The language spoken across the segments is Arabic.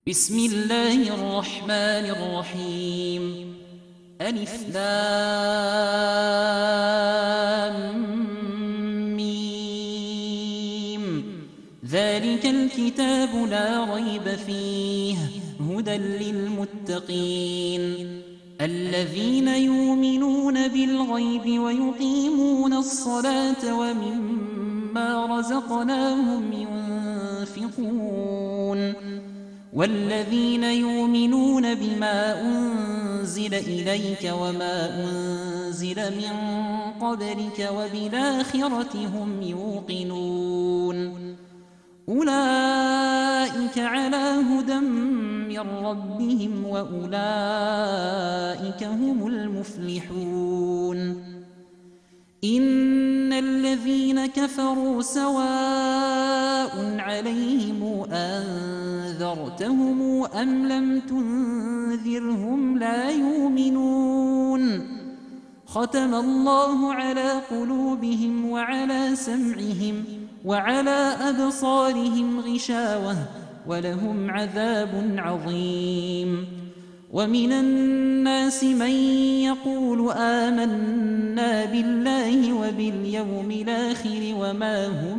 بسم الله الرحمن الرحيم. ألف لام ميم. ذلك الكتاب لا ريب فيه هدى للمتقين الذين يؤمنون بالغيب ويقيمون الصلاة ومما رزقناهم ينفقون والذين يؤمنون بما أنزل إليك وما أنزل من قبلك وبالآخرة هم يوقنون أولئك على هدى من ربهم وأولئك هم المفلحون. إن الذين كفروا سواء عليهم أنذرتهم أم لم تنذرهم لا يؤمنون. ختم الله على قلوبهم وعلى سمعهم وعلى أبصارهم غشاوة ولهم عذاب عظيم. ومن الناس من يقول آمنا بالله وباليوم الآخر وما هم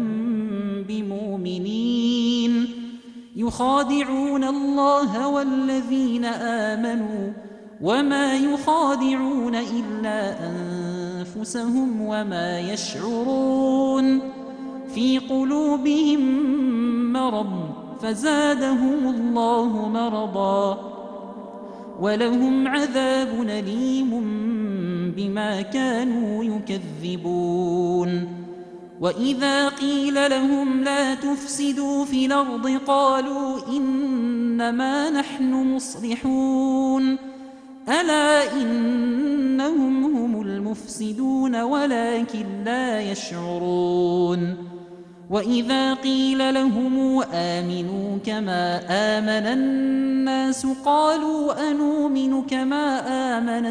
بمؤمنين يخادعون الله والذين آمنوا وما يخادعون إلا أنفسهم وما يشعرون. في قلوبهم مرض فزادهم الله مرضا ولهم عذاب أليم بما كانوا يكذبون. وإذا قيل لهم لا تفسدوا في الأرض قالوا إنما نحن مصلحون ألا إنهم هم المفسدون ولكن لا يشعرون. وإذا قيل لهم آمنوا كما آمن الناس قالوا أنؤمن كما آمن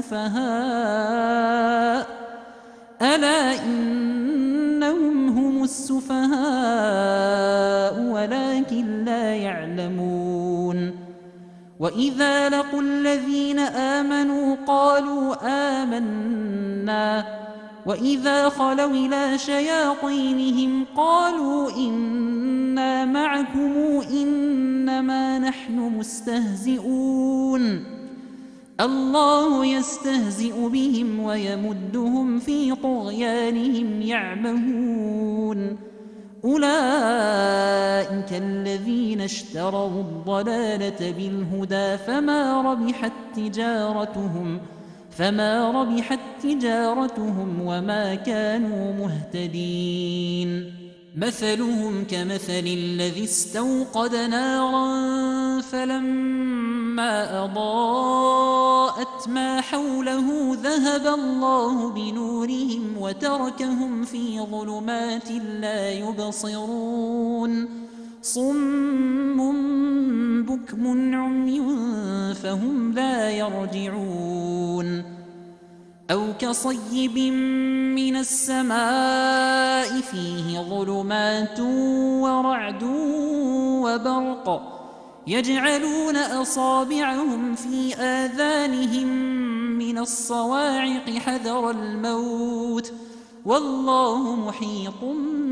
السفهاء ألا إنهم هم السفهاء ولكن لا يعلمون. وإذا لقوا الذين آمنوا قالوا آمنا وإذا خلوا إلى شياطينهم قالوا إنا معكم إنما نحن مستهزئون الله يستهزئ بهم ويمدهم في طغيانهم يعمهون. أولئك الذين اشتروا الضلالة بالهدى فما ربحت تجارتهم وما كانوا مهتدين. مثلهم كمثل الذي استوقد نارا فلما أضاءت ما حوله ذهب الله بنورهم وتركهم في ظلمات لا يبصرون صم بكم عمي فهم لا يرجعون. أو كصيب من السماء فيه ظلمات ورعد وبرق يجعلون أصابعهم في آذانهم من الصواعق حذر الموت والله محيط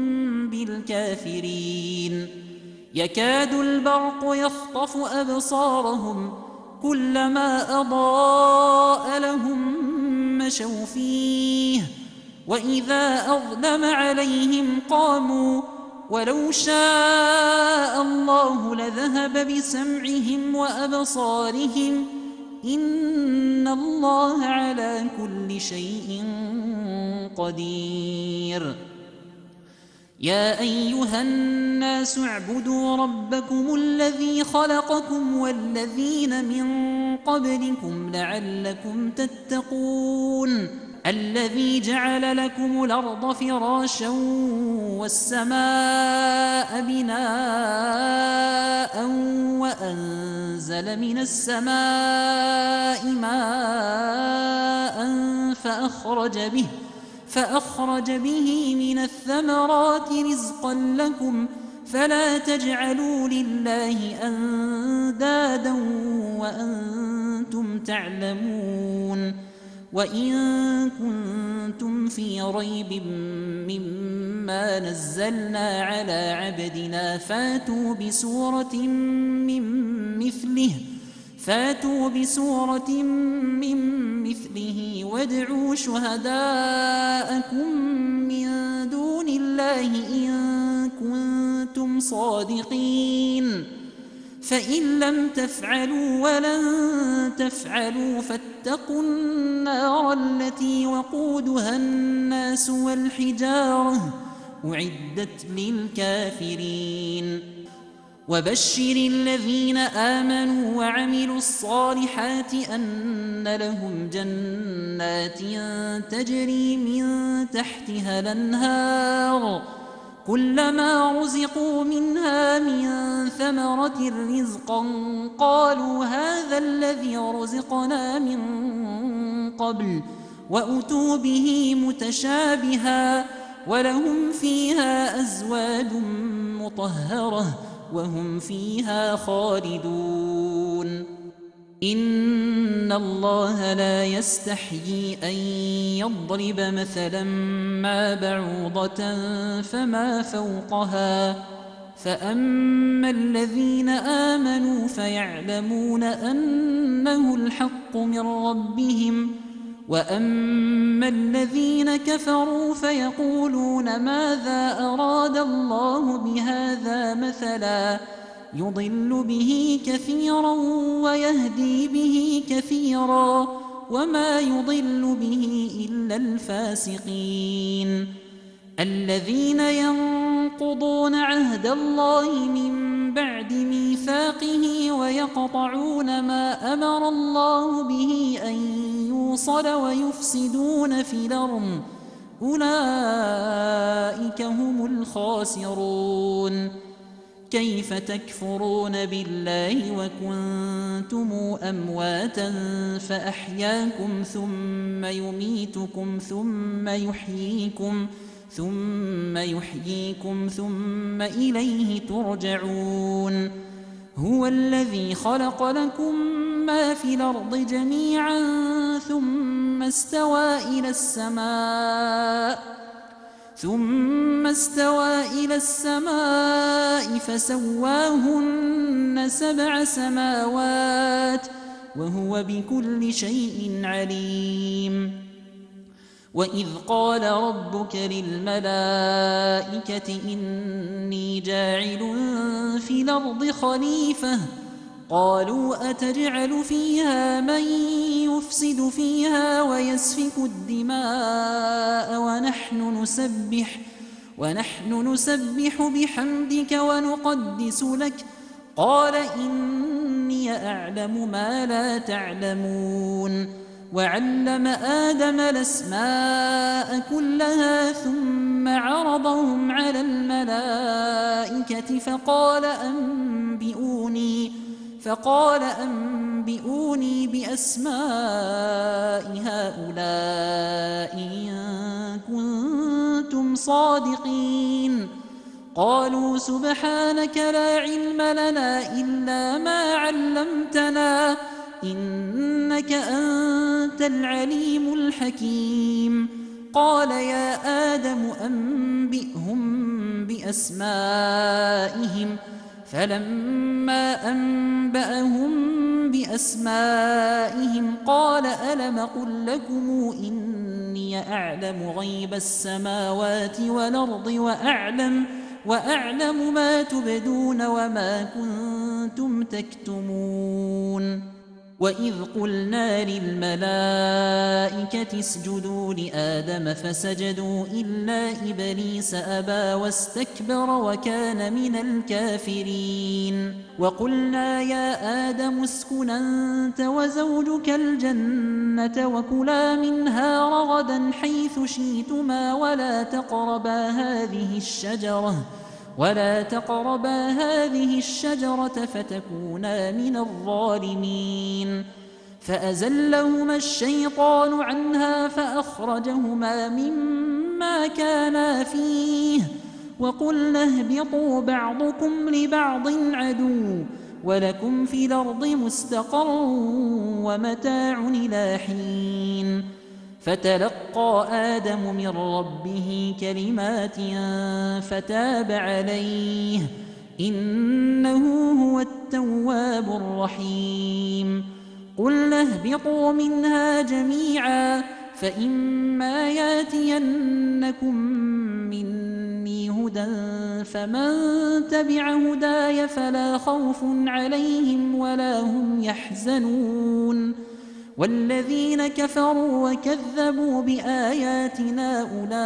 بالكافرين. يكاد البرق يخطف أبصارهم كلما أضاء لهم مشوا فيه وإذا أظلم عليهم قاموا ولو شاء الله لذهب بسمعهم وأبصارهم إن الله على كل شيء قدير. يا أيها الناس اعبدوا ربكم الذي خلقكم والذين من قبلكم لعلكم تتقون الذي جعل لكم الأرض فراشا والسماء بناء وأنزل من السماء ماء فأخرج به من الثمرات رزقا لكم فلا تجعلوا لله أندادا وأنتم تعلمون وإن كنتم في ريب مما نزلنا على عبدنا فاتوا بسورة من مثله وادعوا شهداءكم من دون الله إن كنتم صادقين فإن لم تفعلوا ولن تفعلوا فاتقوا النار التي وقودها الناس والحجارة أعدت للكافرين وبشر الذين آمنوا وعملوا الصالحات أن لهم جنات تجري من تحتها الأنهار كلما رزقوا منها من ثمرة رزقا قالوا هذا الذي رزقنا من قبل وأتوا به متشابها ولهم فيها أزواج مطهرة وهم فيها خالدون إن الله لا يستحيي أن يضرب مثلا ما بعوضة فما فوقها فأما الذين آمنوا فيعلمون أنه الحق من ربهم وأما الذين كفروا فيقولون ماذا أراد الله بهذا مثلا يضل به كثيرا ويهدي به كثيرا وما يضل به إلا الفاسقين الذين ينقضون عهد الله من بعد ميثاقه ويقطعون ما أمر الله به أن يوصل ويفسدون في الأرض أولئك هم الخاسرون كيف تكفرون بالله وكنتم أمواتا فأحياكم ثم يميتكم ثم يحييكم ثم إليه ترجعون هو الذي خلق لكم ما في الأرض جميعا ثم استوى إلى السماء فسواهن 7 سماوات وهو بكل شيء عليم وإذ قال ربك للملائكة إني جاعل في الأرض خليفة قالوا أتجعل فيها من يفسد فيها ويسفك الدماء ونحن نسبح بحمدك ونقدس لك قال إني أعلم ما لا تعلمون وعلم آدم الأسماء كلها ثم عرضهم على الملائكة فقال أنبئوني بأسماء هؤلاء إن كنتم صادقين قالوا سبحانك لا علم لنا إلا ما علمتنا إنك أنت العليم الحكيم قال يا آدم أنبئهم بأسمائهم فلما أنبأهم بأسمائهم قال ألم قل لكم إني أعلم غيب السماوات والأرض وأعلم ما تبدون وما كنتم تكتمون وإذ قلنا للملائكة اسجدوا لآدم فسجدوا إلا إبليس أبى واستكبر وكان من الكافرين وقلنا يا آدم اسكن أنت وزوجك الجنة وكلا منها رغدا حيث شئتما ولا تقربا هذه الشجرة فتكونا من الظالمين فأزلهما الشيطان عنها فأخرجهما مما كانا فيه وقلنا اهبطوا بعضكم لبعض عدو ولكم في الأرض مستقر ومتاع إلى حين فتلقى آدم من ربه كلمات فتاب عليه إنه هو التواب الرحيم قلنا اهبطوا منها جميعا فإما ياتينكم مني هدى فمن تبع هداي فلا خوف عليهم ولا هم يحزنون والذين كفروا وكذبوا بآياتنا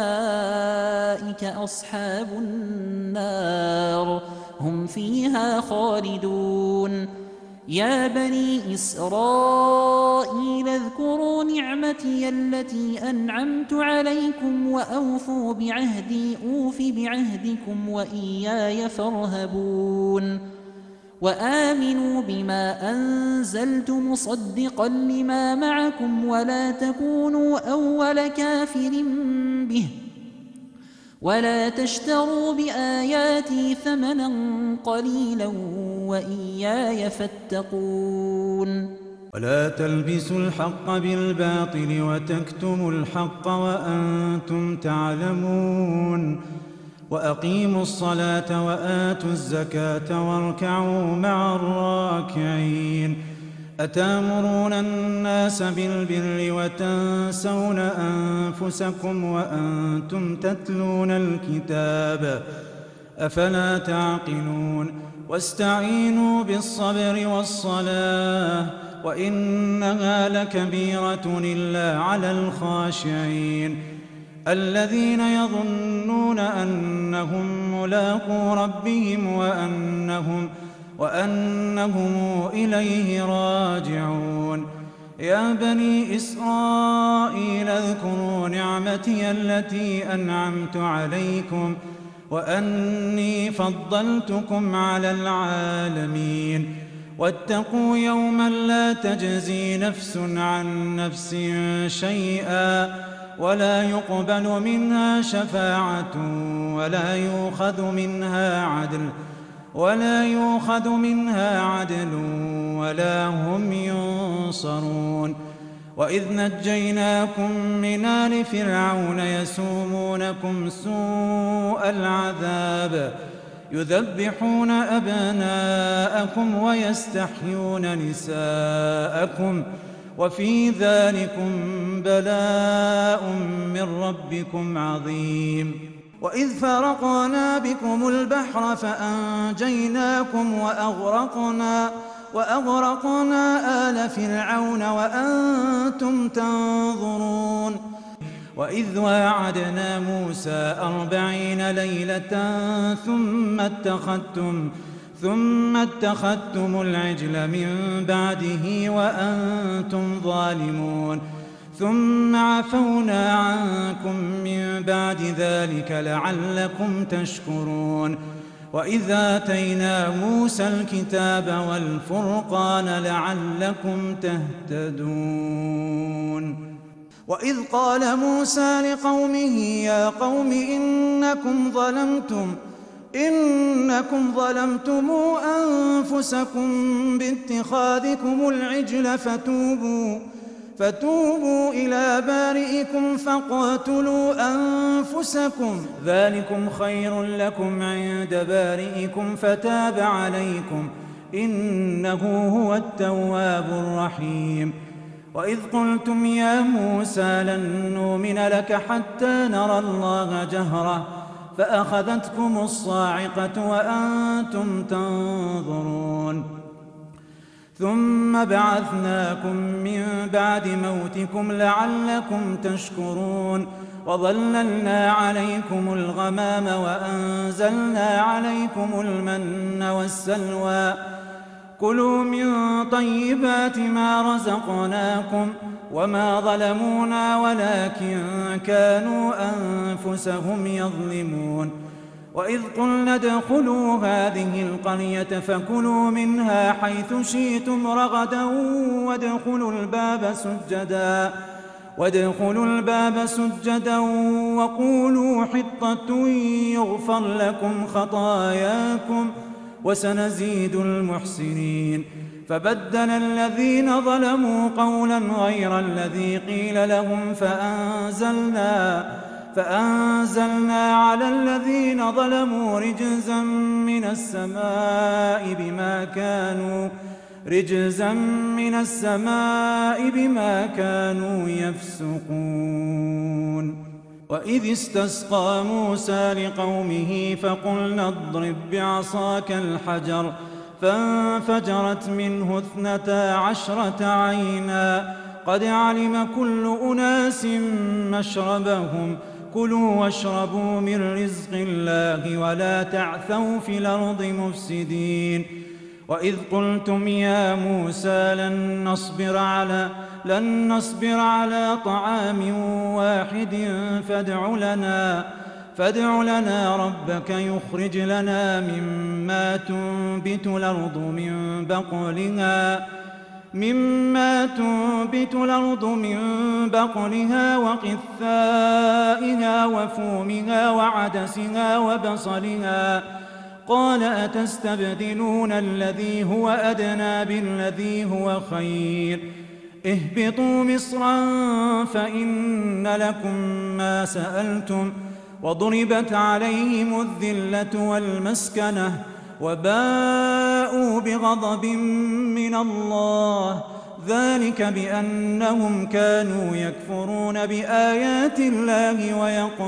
أولئك أصحاب النار هم فيها خالدون يا بني إسرائيل اذكروا نعمتي التي أنعمت عليكم وأوفوا بعهدي أوف بعهدكم وإياي فارهبون وآمنوا بما أنزلت مصدقا لما معكم ولا تكونوا أول كافر به ولا تشتروا بآياتي ثمنا قليلا وإياي فاتقون ولا تلبسوا الحق بالباطل وتكتموا الحق وأنتم تعلمون وأقيموا الصلاة وآتوا الزكاة واركعوا مع الراكعين أتامرون الناس بالبر وتنسون أنفسكم وأنتم تتلون الكتاب أفلا تعقلون واستعينوا بالصبر والصلاة وإنها لكبيرة إلا على الخاشعين الذين يظنون أنهم ملاقو ربهم وأنهم إليه راجعون يا بني إسرائيل اذكروا نعمتي التي أنعمت عليكم وأني فضلتكم على العالمين واتقوا يوما لا تجزي نفس عن نفس شيئا ولا يقبل منها شفاعة ولا يؤخذ منها عدل ولا هم ينصرون وإذ نجيناكم من آل فرعون يسومونكم سوء العذاب يذبحون أبناءكم ويستحيون نساءكم وفي ذلكم بلاء من ربكم عظيم وإذ فرقنا بكم البحر فأنجيناكم وأغرقنا آل فرعون وأنتم تنظرون وإذ واعدنا موسى 40 ليلة ثم اتخذتم العجل من بعده وأنتم ظالمون ثم عفونا عنكم من بعد ذلك لعلكم تشكرون وإذ آتينا موسى الكتاب والفرقان لعلكم تهتدون وإذ قال موسى لقومه يا قوم إنكم ظلمتم أنفسكم باتخاذكم العجل فتوبوا إلى بارئكم فاقتلوا أنفسكم ذلكم خير لكم عند بارئكم فتاب عليكم إنه هو التواب الرحيم وإذ قلتم يا موسى لن نؤمن لك حتى نرى الله جهرة فأخذتكم الصاعقة وأنتم تنظرون ثم بعثناكم من بعد موتكم لعلكم تشكرون وظللنا عليكم الغمام وأنزلنا عليكم المن والسلوى كلوا من طيبات ما رزقناكم وما ظلمونا ولكن كانوا أنفسهم يظلمون وإذ قلنا ادخلوا هذه القرية فكلوا منها حيث شئتم رغدا وادخلوا الباب سجدا وقولوا حطة يغفر لكم خطاياكم وسنزيد المحسنين. فبدل الذين ظلموا قولا غير الذي قيل لهم فأنزلنا على الذين ظلموا رجزا من السماء بما كانوا يفسقون. وإذ استسقى موسى لقومه فقلنا اضرب بعصاك الحجر فانفجرت منه 12 عينا قد علم كل أناس مشربهم كلوا واشربوا من رزق الله ولا تعثوا في الأرض مفسدين. وإذ قلتم يا موسى لن نصبر على طعام واحد فادع لنا ربك يخرج لنا مما تنبت الأرض من بقلها وقثائها وفومها وعدسها وبصلها قال أتستبدلون الذي هو أدنى بالذي هو خير اهبطوا مصرا فإن لكم ما سألتم وضربت عليهم الذلة والمسكنة وباءوا بغضب من الله ذلك بأنهم كانوا يكفرون بآيات الله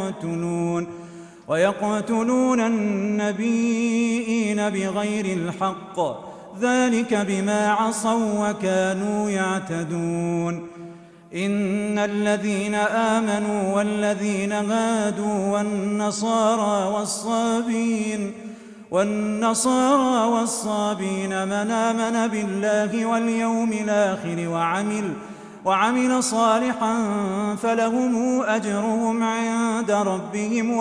ويقتلون النبيين بغير الحق ذلك بما عصوا وكانوا يعتدون. إن الذين آمنوا والذين هادوا والنصارى والصابين من آمن بالله واليوم الآخر وعمل صالحا فلهم أجرهم عند ربهم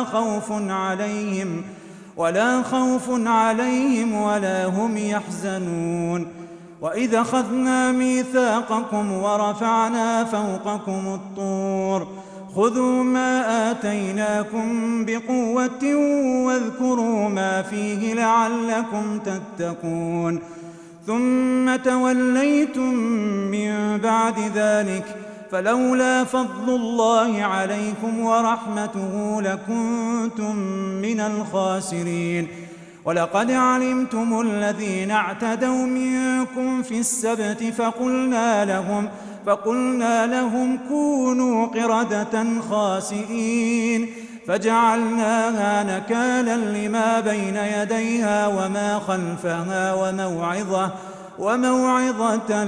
ولا خوف عليهم ولا هم يحزنون. وإذا أخذنا ميثاقكم ورفعنا فوقكم الطور خذوا ما آتيناكم بقوة واذكروا ما فيه لعلكم تتقون ثم توليتم من بعد ذلك فلولا فضل الله عليكم ورحمته لكنتم من الخاسرين. ولقد علمتم الذين اعتدوا منكم في السبت فقلنا لهم كونوا قردة خاسئين فجعلناها نكالا لما بين يديها وما خلفها وموعظة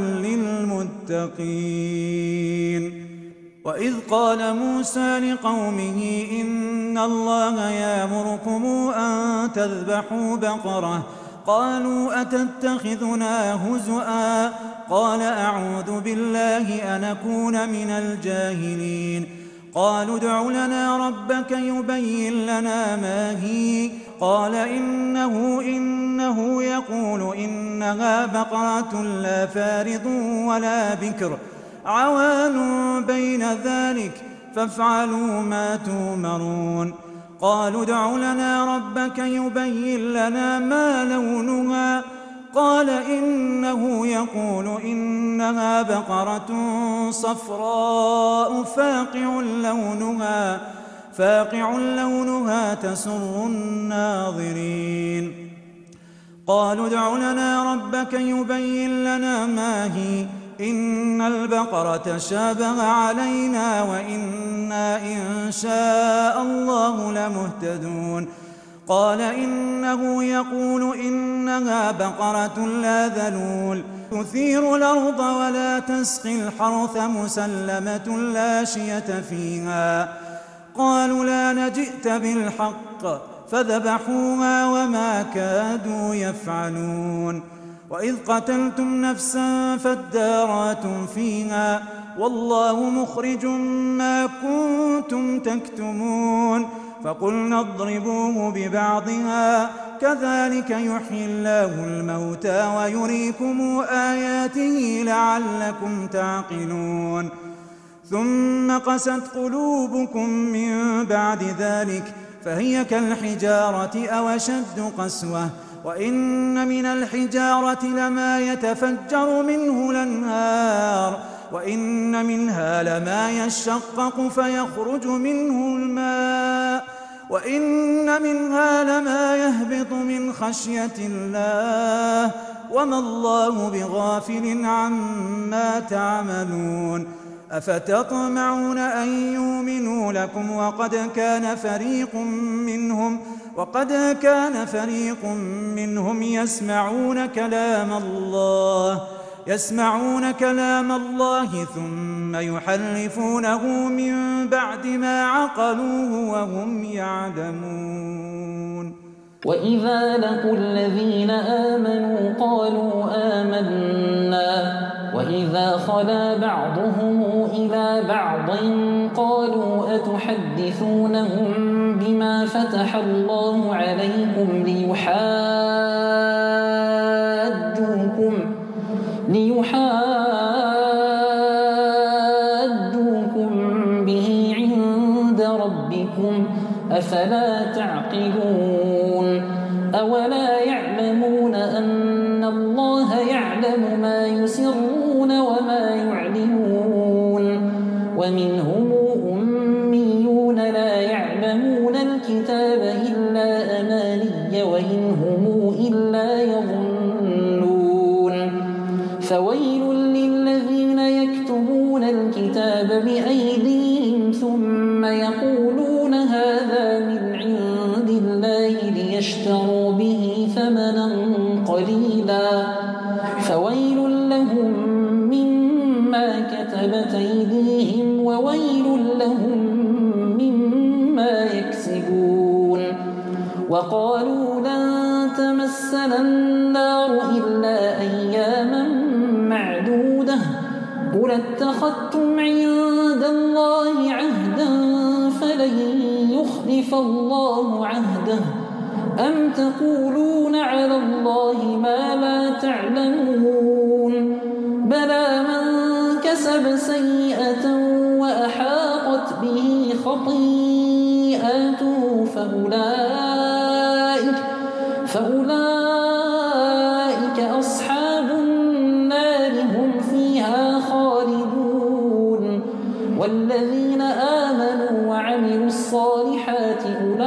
للمتقين. وإذ قال موسى لقومه إن الله يأمركم أن تذبحوا بقرة قالوا أتتخذنا هزؤا قال أعوذ بالله أن أكون من الجاهلين. قالوا ادع لنا ربك يبين لنا ما هي قال إنه يقول إنها بقرة لا فارض ولا بكر عوان بين ذلك فافعلوا ما تؤمرون. قالوا ادع لنا ربك يبين لنا ما لونها قال إنه يقول إنها بقرة صفراء فاقع لونها تسر الناظرين. قالوا ادع لنا ربك يبين لنا ما هي إن البقرة شابه علينا وإنا إن شاء الله لمهتدون. قال إنه يقول إنها بقرة لا ذلول تثير الأرض ولا تسقي الحرث مسلمة لا شية فيها. قالوا لا نجئت بالحق فذبحوها وما كادوا يفعلون. وإذ قتلتم نفسا فادارأتم فيها والله مخرج ما كنتم تكتمون. فقلنا اضربوه ببعضها كذلك يحيي الله الموتى ويريكم آياته لعلكم تعقلون. ثم قست قلوبكم من بعد ذلك فهي كالحجارة أو أشد قسوة وإن من الحجارة لما يتفجر منه الأنهار وإن منها لما يشقق فيخرج منه الماء وإن منها لما يهبط من خشية الله وما الله بغافل عما تعملون أفتطمعون أن يؤمنوا لكم وقد كان فريق منهم يسمعون كلام الله ثم يحرفونه من بعد ما عقلوه وهم يعلمون وإذا لقوا الذين آمنوا قالوا آمنا وإذا خلا بعضهم إلى بعض قالوا أتحدثونهم بما فتح الله عليكم ليحاجوكم به عند ربكم أفلا تعقلون أولا يعلمون أن الله يعلم ما يسرون وما يعلنون ومنهم أميون لا يعلمون الكتاب إلا أماني وإن هم إلا يظنون فويل للذين يكتبون الكتاب بأيديهم ثم يقولون هذا من عند الله ليشتروا به ثمنا قليلا فويل لهم مما كتبت أيديهم وويل لهم مما يكسبون وقالوا لن تمسنا النار إلا أياما معدودة قل اتخذتم عند الله عهدا فلن يخلف الله عهده أم تقولون على الله ما لا تعلمون بلى من كسب سيئة وأحاطت به خطيئته فأولئك أصحاب النار هم فيها خالدون والذين آمنوا وعملوا الصالحات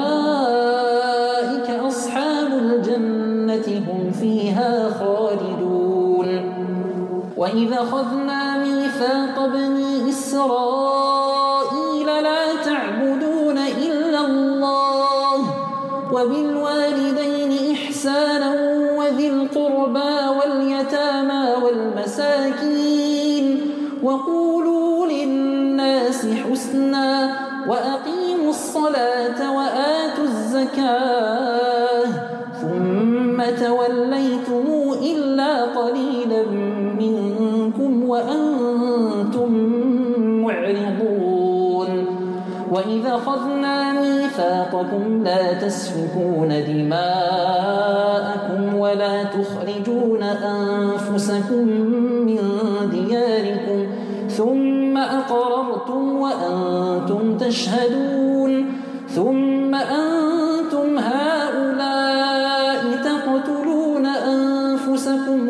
أولئك أصحاب الجنة هم فيها خالدون وإذا أخذنا ميثاق بني إسرائيل لا تعبدون إلا الله وبالوالدين إحسانا وذي القربى واليتامى والمساكين وقولوا للناس حسنا وأقيموا الصلاة وآتوا الزكاة ثم توليتم إلا قليلا منكم وأنتم معرضون وإذا أخذنا ميثاقكم لا تسفكون دماءكم ولا تخرجون أنفسكم من دياركم ثم أقررتم وأنتم تشهدون ثم أنتم هؤلاء تقتلون أنفسكم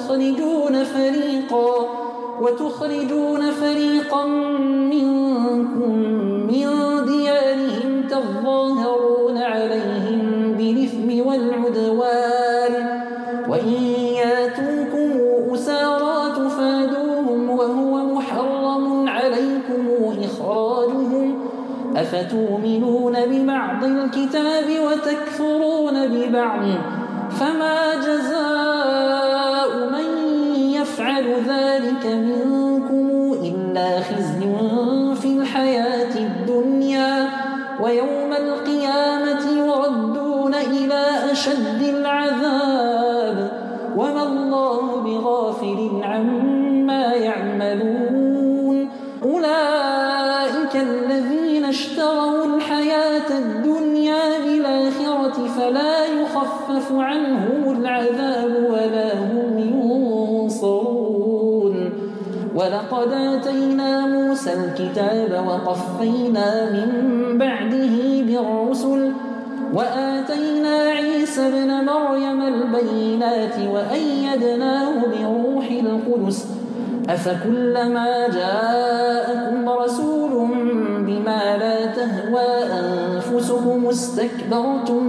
وتخرجون فريقا منكم من ديارهم تظاهرون عليهم بالإثم والعدوان وإن ياتوكم أسارى تفادوهم وهو محرم عليكم إخراجهم أفتؤمنون ببعض الكتاب وتكفرون ببعض فما جزاء من يفعل ذلك منكم إلا خزي في الحياة الدنيا ويوم القيامة يردون إلى أشد العذاب وما الله بغافل عما يعملون أولئك الذين اشتروا الحياة الدنيا بالآخرة فلا يخفف عنهم العذاب ولا هم ينصرون ولقد آتينا موسى الكتاب وقفينا من بعده بالرسل وآتينا عيسى ابن مريم البينات وأيدناه بروح القدس أفكلما جاءكم رسول بما لا تهوى أنفسكم استكبرتم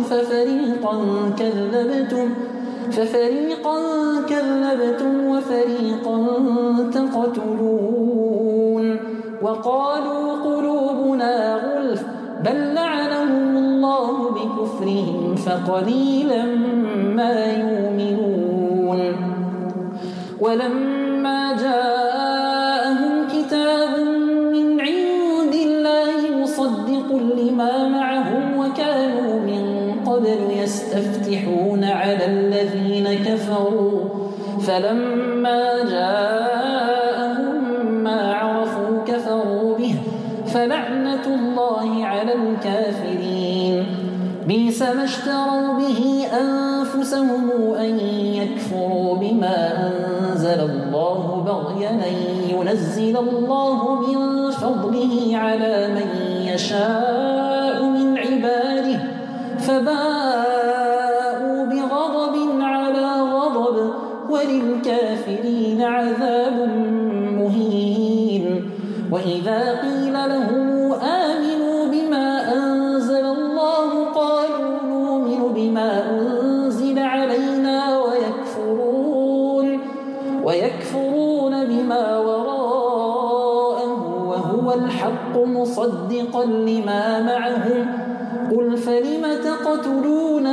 ففريقا كذبتم وفريقا تقتلون وقالوا قلوبنا غلف بل لعنهم الله بكفرهم فقليلا ما يؤمنون ولما جاءهم كتاب من عند الله مصدق لما معهم وكانوا من قبل يستفتحون على الذين كفروا فلما جاءهم ما عرفوا كفروا به فلعنة الله على الكافرين بئس ما اشتروا به أنفسهم أن يكفروا بما أنزل الله بغيا أن ينزل الله من فضله على من يشاء من عباده فباءوا بغضب على غضب وللكافرين عذاب مهين وإذا قيل لهم آمنوا بما أنزل الله قالوا نؤمن بما أنزل علينا ويكفرون بما وراءه وهو الحق مصدقا لما معهم قل فلم تقتلون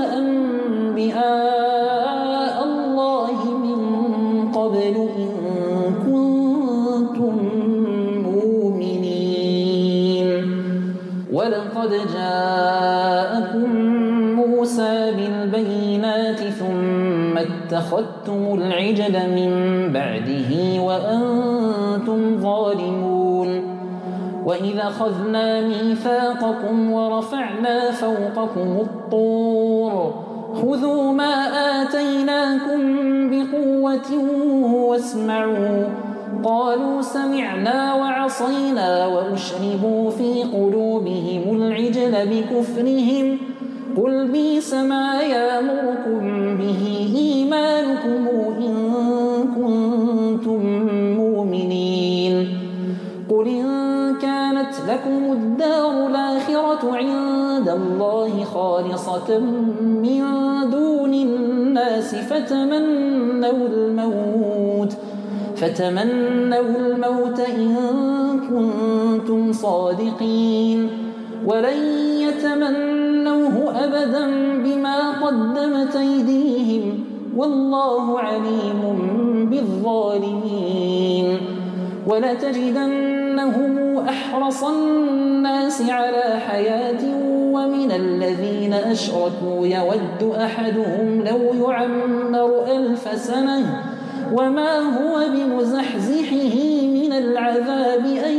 أنبياء الله من قبل إن كنتم مؤمنين ولقد جاءكم موسى بالبينات ثم اتخذتم العجل من بعده وأنتم ظالمون وإذا أخذنا ميثاقكم ورفعنا فوقكم الطور خذوا ما آتيناكم بقوة واسمعوا قالوا سمعنا وعصينا وأشربوا في قلوبهم العجل بكفرهم قل بئس ما يأمركم به إيمانكم إن كنتم مؤمنين قل إن كانت لكم الدار الآخرة عند الله خالصة من دون الناس فتمنوا الموت إن كنتم صادقين ولن يتمنوه أبدا بما قدمت أيديهم والله عليم بالظالمين ولتجدنهم أحرص الناس على حياة ومن الذين أشركوا يود أحدهم لو يعمر 1000 سنة وما هو بمزحزحه من العذاب أن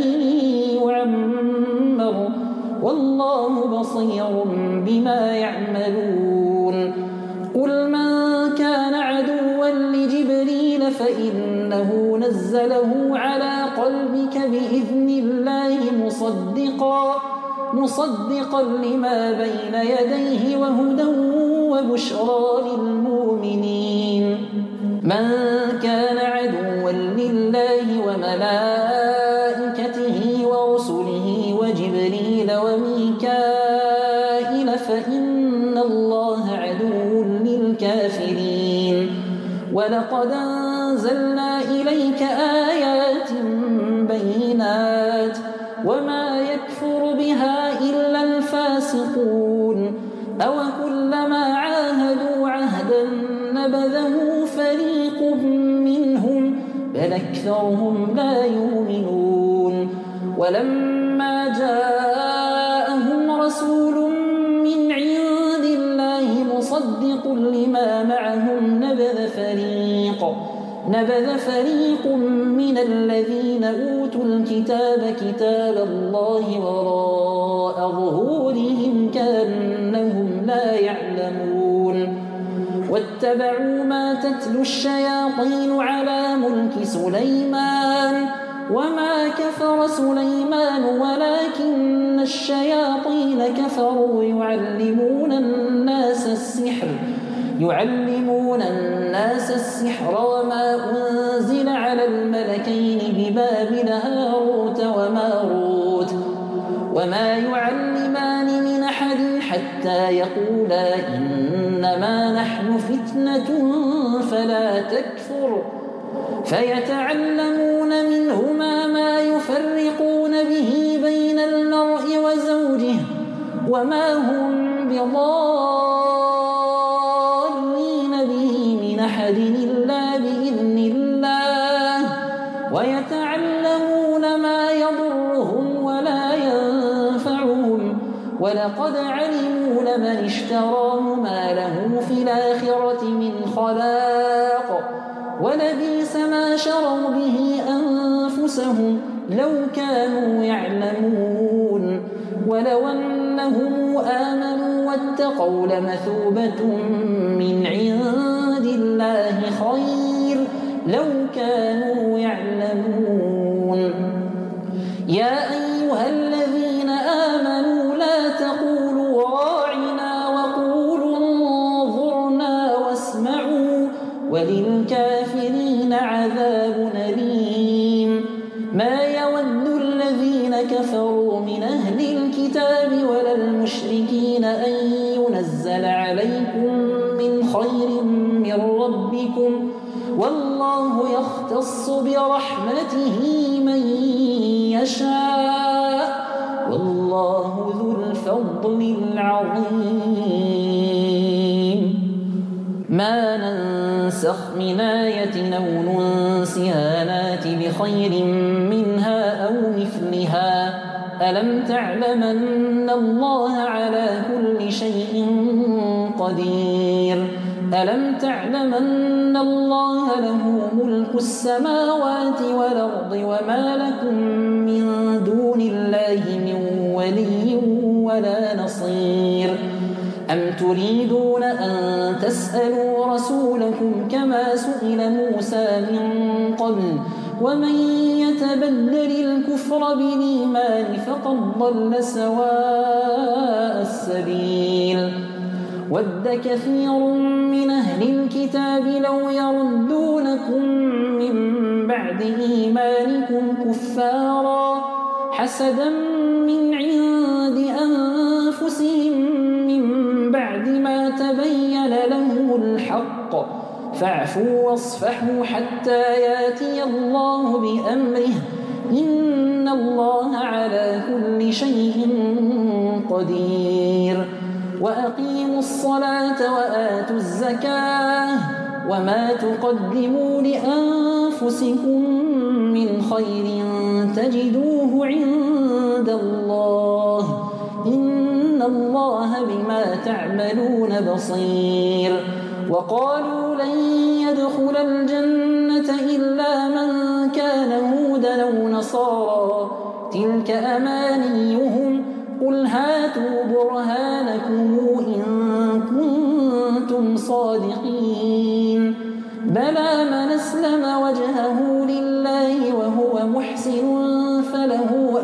يعمر والله بصير بما يعملون قل من كان عدوا لجبريل فإنه نزله على قلبك بإذن الله مصدقا لما بين يديه وهدى وبشرى للمؤمنين من كان عدوا لله وملائكته ورسله وجبريل وميكائيل فإن الله عدو للكافرين ولقد أنزلنا إليك آيات بينات وما يكفر بها إلا الفاسقون أوكلما عاهدوا عهدا نبذه فريق منهم بل أكثرهم لا يؤمنون ولما جاءهم رسول من عند الله مصدق لما معهم نبذ فريق من الذين أوتوا الكتاب كتاب الله وراء ظهورهم كأنهم لا يعلمون واتبعوا ما تتلو الشياطين على ملك سليمان وما كفر سليمان ولكن الشياطين كفروا يعلمون الناس السحر وما أنزل على الملكين ببابل هاروت وماروت وما يعلمان من أحد حتى يقولا إنما نحن فتنة فلا تكفر فيتعلمون منهما ما يفرقون به بين المرء وزوجه وما هم بضارين به من أحد إلا بإذن الله ويتعلمون ما يضرهم ولا ينفعهم ولقد علموا لمن اشتراه ما له في الآخرة من خلاق ولبئس ما شروا به أنفسهم لو كانوا يعلمون ولو أنهم آمنوا واتقوا لمثوبة من عند الله خير لو كانوا يعلمون يا أيها الذين آمنوا لا تقولوا راعنا وقولوا انظرنا واسمعوا وللكافرين عذاب أليم ما يود الذين كفروا من أهل الكتاب ولا المشركين أن ينزل عليكم من خير من ربكم والله يختص برحمته من يشاء والله ذو الفضل العظيم ما ننسخ من آية أو ننسها نات بخير منها أو مثلها ألم تعلم أن الله على كل شيء قدير ألم تعلم أن الله له ملك السماوات والأرض وما لكم من دون الله من ولي ولا نصير أم تريدون أن تسألوا رسولكم كما سئل موسى من قبل ومن يتبدل الكفر بالإيمان فقد ضل سواء السبيل ود كثير من أهل الكتاب لو يردونكم من بعد إيمانكم كفارا حسدا من عند أنفسهم من بعد ما تبين لهم الحق فاعفوا واصفحوا حتى ياتي الله بأمره إن الله على كل شيء قدير وأقيموا الصلاة وآتوا الزكاة وما تقدموا لأنفسكم من خير تجدوه عند الله إن الله بما تعملون بصير وقالوا لن يدخل الجنة إلا من كان هودا أو نصارى تلك أمانيهم قل هاتوا برهانكم إن كنتم صادقين بلى من أسلم وجهه لله وهو محسن فله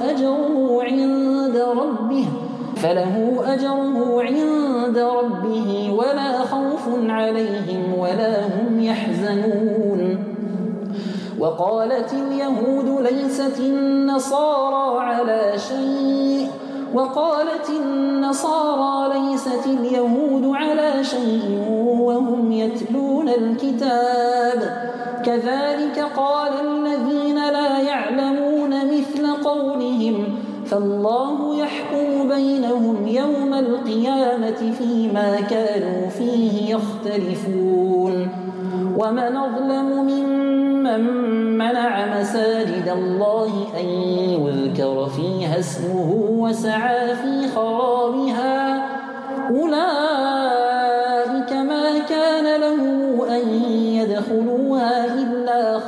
أجره عند ربه ولا خوف عليهم ولا هم يحزنون وقالت اليهود ليست النصارى على شيء وهم يتلون الكتاب كذلك قال الذين لا يعلمون مثل قولهم فالله يحكم بينهم يوم القيامة فيما كانوا فيه يختلفون ومن أظلم ممن منع مساجد الله أن يذكر فيها اسمه وسعى في خرابها أولئك ما كان لهم أن يدخلوها إلا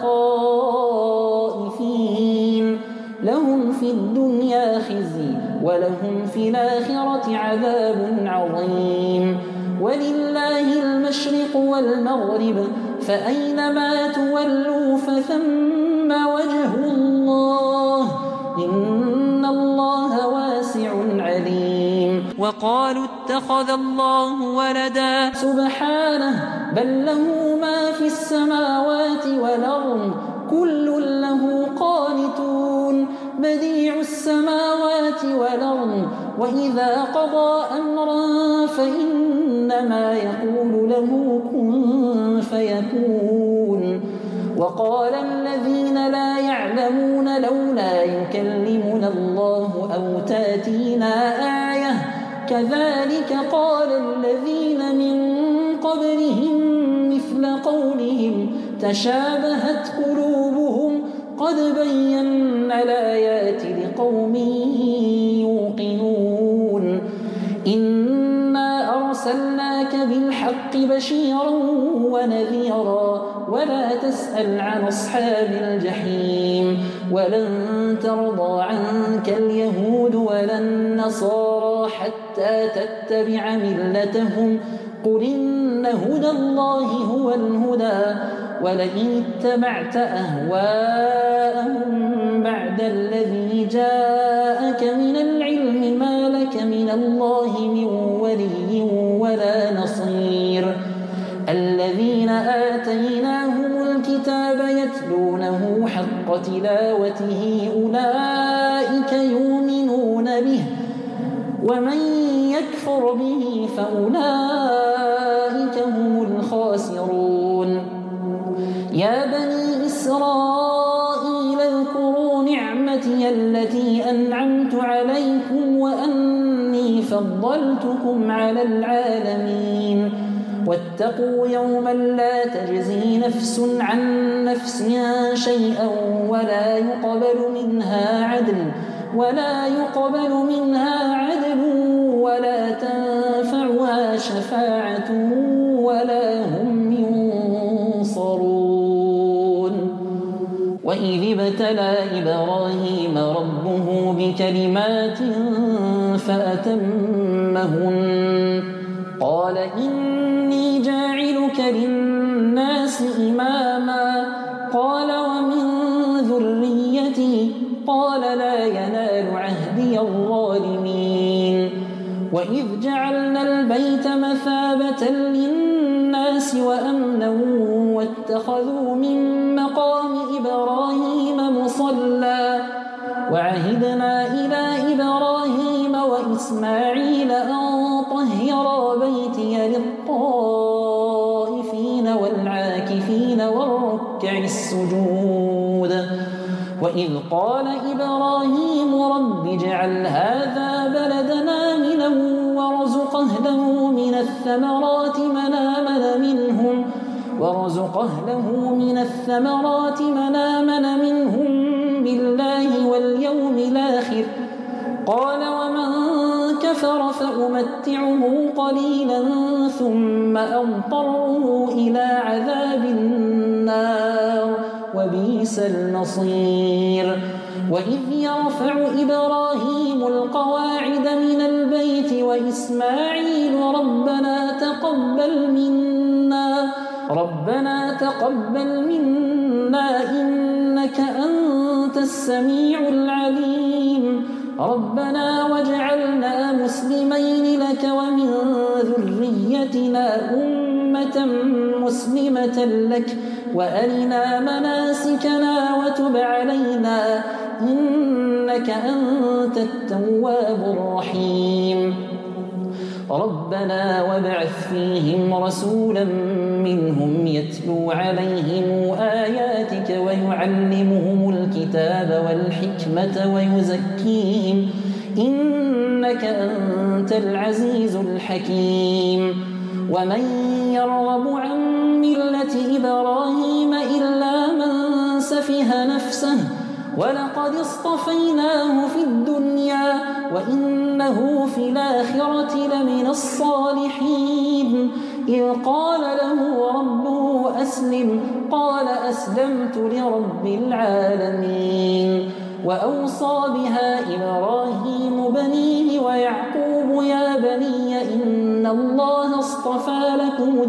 خائفين لهم في الدنيا خزي ولهم في الآخرة عذاب عظيم ولله المشرق والمغرب فأينما تولوا فثم وجه الله وقالوا اتخذ الله ولدا سبحانه بل له ما في السماوات والأرض كل له قانتون بديع السماوات والأرض وإذا قضى أمرا فإنما يقول له كن فيكون وقال الذين لا يعلمون لولا يكلمنا الله أو تاتينا آية كذلك قال الذين من قبلهم مثل قولهم تشابهت قلوبهم قد بينا الآيات لقوم يوقنون إنا أرسلناك بالحق بشيرا ونذيرا ولا تسأل عن أصحاب الجحيم ولن ترضى عنك اليهود ولا النصارى حتى تتبع ملتهم قل إن هدى الله هو الهدى ولئن اتبعت أهواءهم بعد الذي جاءك من العلم ما لك من الله من ولي ولا نصير الذين آتيناهم الكتاب يتلونه حق تلاوته أولئك يؤمنون به ومن يكفر به فأولئك هم الخاسرون يا بني إسرائيل اذكروا نعمتي التي أنعمت عليكم وأني فضلتكم على العالمين واتقوا يوما لا تجزي نفس عن نفس شيئا ولا يقبل منها عدل ولا تنفعها شفاعة ولا هم ينصرون وإذ ابتلى إبراهيم ربه بكلمات فأتمهن قال إني جاعلك للناس إماما قال ومن ذريتي قال لا ينال عهدي الظالمين وإذ جعلنا البيت مثابة للناس وأمنا واتخذوا من مقام إبراهيم مصلى وعهدنا إلى إبراهيم وإسماعيل أن طهرا بيتي للطائفين والعاكفين والركع السجود وإذ قال إبراهيم رب اجعل هذا بلدنا آمنا وارزق أهله من الثمرات من آمن منهم بالله واليوم الآخر قال ومن كفر فأمتعه قليلا ثم أضطره إلى عذاب النار وبئس المصير وإذ يرفع إبراهيم القواعد من البيت وإسماعيل ربنا تقبل منا إنك أنت السميع العليم ربنا واجعلنا مسلمين لك ومن ذريتنا أمة مسلمة لك وأرنا مناسكنا وتب علينا إنك أنت التواب الرحيم ربنا وابعث فيهم رسولا منهم يتلو عليهم آياتك ويعلمهم الكتاب والحكمة ويزكيهم إنك أنت العزيز الحكيم ومن يرغب عن ملة إبراهيم إلا من سفه نفسه ولقد اصطفيناه في الدنيا وإنه في الآخرة لمن الصالحين إذ قال له ربه أسلم قال أسلمت لرب العالمين وأوصى بها إبراهيم بنيه ويعقوب يا بني إن الله اصطفى لكم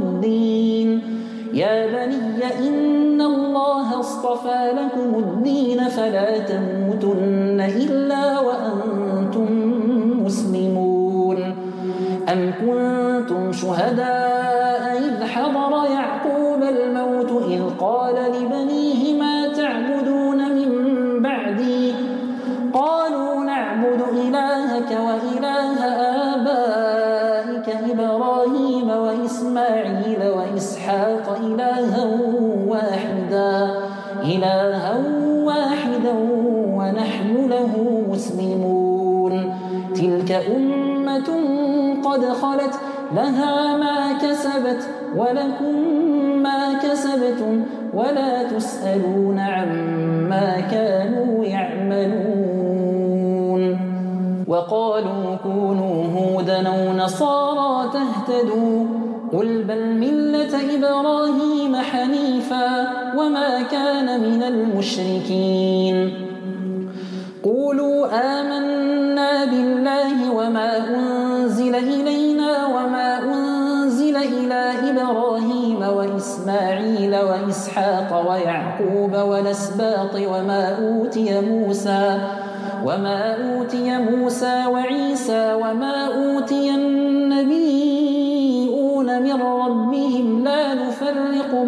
الدين فلا تموتن إلا وأنتم مسلمون أم كنتم شهداء إذ حضر يعقوب الموت إذ قال لبنيه ما تعبدون من بعدي قالوا نعبد إلهك وإله آبائك إبراهيم وإسماعيل وإسحاق إلها واحدا ونحن له مسلمون تلك أمة قد خلت لها ما كسبت ولكم ما كسبتم ولا تسألون عما كانوا يعملون وقالوا كونوا هودا أو نصارى تهتدوا قل بل ملة إبراهيم حنيفا وما كان من المشركين قولوا آمنا بالله وما أنزل إلينا وما أنزل إلى إبراهيم وإسماعيل وإسحاق ويعقوب والأسباط وما أوتي موسى وعيسى وما أوتي النبيون من ربهم لا نفرق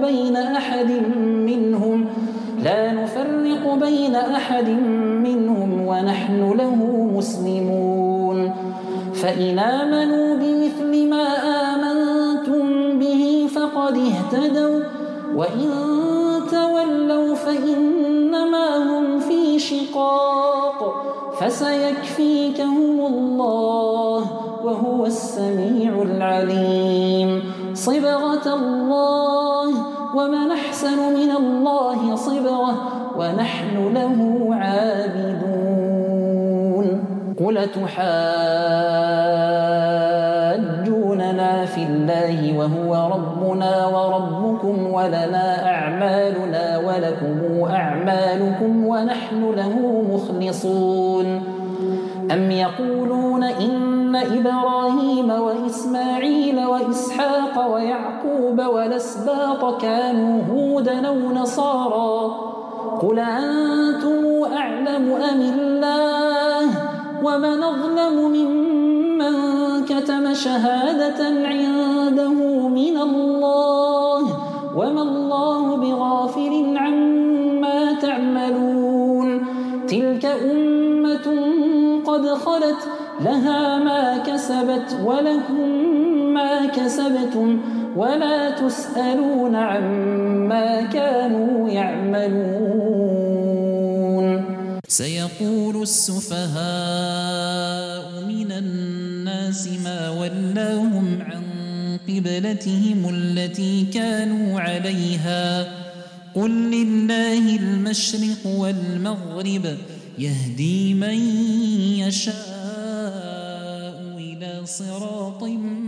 بين أحد منهم ونحن له مسلمون فإن آمنوا بمثل ما آمنتم به فقد اهتدوا وإن تولوا فإنما هم في شقاق فسيكفيكهم الله وهو السميع العليم صبغة الله ومن أحسن من الله صبغة ونحن له عابدون قل تحاجوننا في الله وهو ربنا وربكم ولنا أعمالنا ولكم أعمالكم ونحن له مخلصون أم يقولون إن إبراهيم وإسماعيل وإسحاق ويعقوب والأسباط كانوا هودا أو نصارى قل أنتم أعلم أم الله ومن أظلم ممن كتم شهادة عنده من الله وما الله بغافل عما تعملون تلك أمة قد خلت لها ما كسبت ولكم ما كسبتم ولا تسألون عما كانوا يعملون سيقول السفهاء من الناس ما ولاهم عن قبلتهم التي كانوا عليها قل لله المشرق والمغرب يهدي من يشاء إلى صراط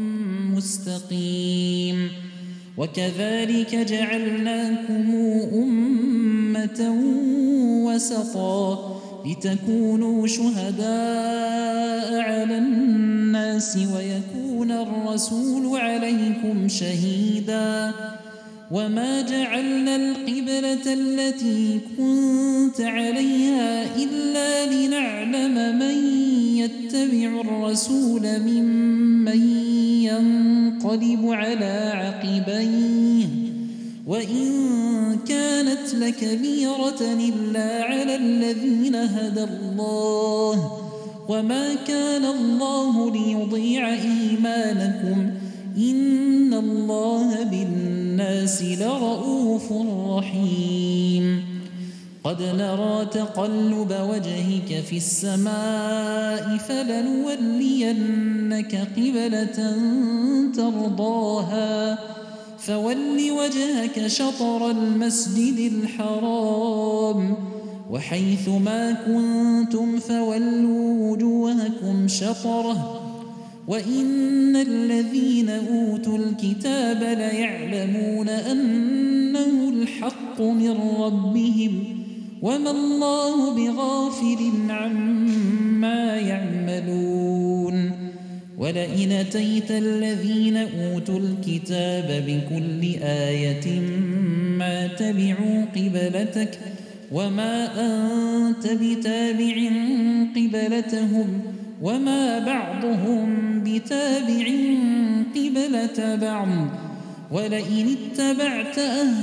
مستقيم وكذلك جعلناكم أمة وسطا لتكونوا شهداء على الناس ويكون الرسول عليكم شهيدا وما جعلنا القبلة التي كنت عليها إلا لنعلم من يتبع الرسول ممن ينقلب على عقبيه وإن كانت لكبيرة إلا على الذين هدى الله وما كان الله ليضيع إيمانكم إن الله بالناس لرؤوف رحيم قد نرى تقلب وجهك في السماء فلنولينك قبلة ترضاها فول وجهك شطر المسجد الحرام وحيث ما كنتم فولوا وجوهكم شطره وإن الذين أوتوا الكتاب ليعلمون أنه الحق من ربهم وما الله بغافل عما يعملون ولئن أتيت الذين أوتوا الكتاب بكل آية ما تبعوا قبلتك وما أنت بتابع قبلتهم وما بعضهم بتابع قبلة بعض ولئن اتبعت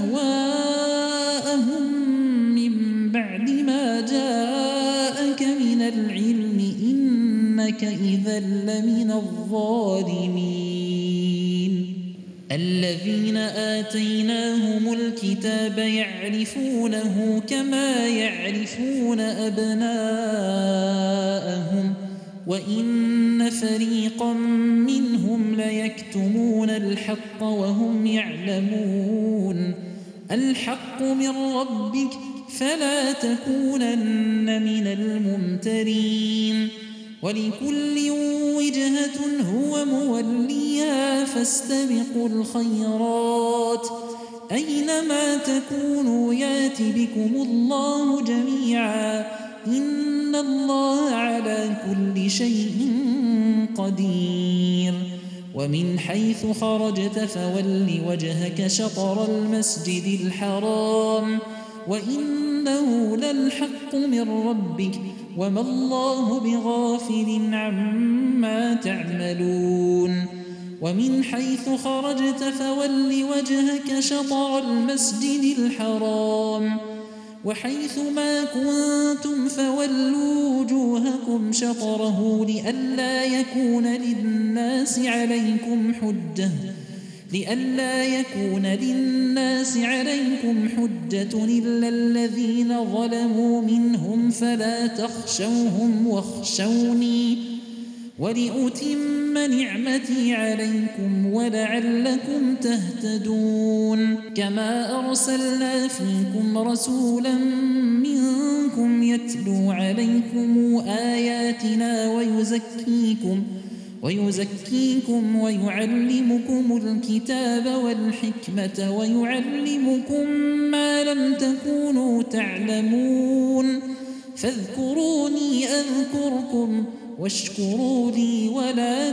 أهواءهم من بعد ما جاءك من العلم إنك إذا لمن الظالمين الذين آتيناهم الكتاب يعرفونه كما يعرفون أبناءهم وإن فريقا منهم ليكتمون الحق وهم يعلمون الحق من ربك فلا تكونن من الممترين ولكل وجهة هو موليها فاستبقوا الخيرات أينما تكونوا يات بكم الله جميعا إن الله على كل شيء قدير ومن حيث خرجت فول وجهك شطر المسجد الحرام وإنه للحق من ربك وما الله بغافل عما تعملون ومن حيث خرجت فول وجهك شطر المسجد الحرام وحيث ما كنتم فولوا وجوهكم شطره لئلا يكون للناس عليكم حجة إلا الذين ظلموا منهم فلا تخشوهم واخشوني ولأتم نعمتي عليكم ولعلكم تهتدون كما أرسلنا فيكم رسولا منكم يتلو عليكم آياتنا ويزكيكم ويعلمكم الكتاب والحكمة ويعلمكم ما لم تكونوا تعلمون فاذكروني أذكركم واشكروا لي ولا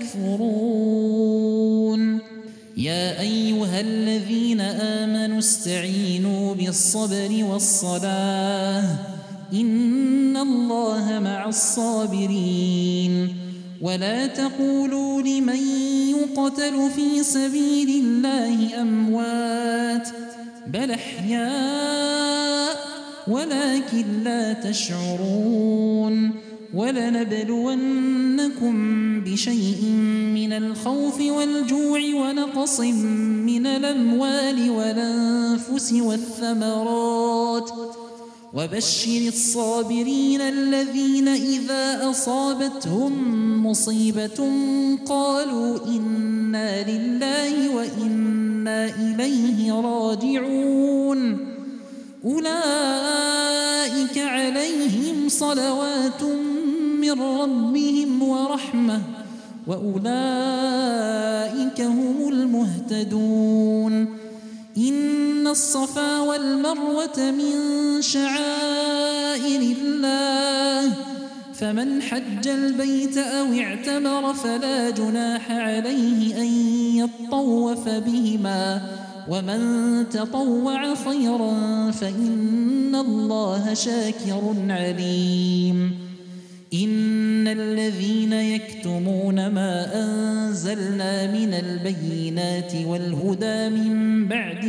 تكفرون يا أيها الذين آمنوا استعينوا بالصبر والصلاة إن الله مع الصابرين ولا تقولوا لمن يقتل في سبيل الله أموات بل أحياء ولكن لا تشعرون ولنبلونكم بشيء من الخوف والجوع ونقص من الأموال والأنفس والثمرات وبشر الصابرين الذين إذا أصابتهم مصيبة قالوا إنا لله وإنا إليه راجعون أولئك عليهم صلوات من ربهم ورحمة وأولئك هم المهتدون إن الصفا والمروة من شعائر الله فمن حج البيت أو اعتمر فلا جناح عليه أن يطوف بهما ومن تطوع خيرا فإن الله شاكر عليم إن الذين يكتمون ما أنزلنا من البينات والهدى من بعد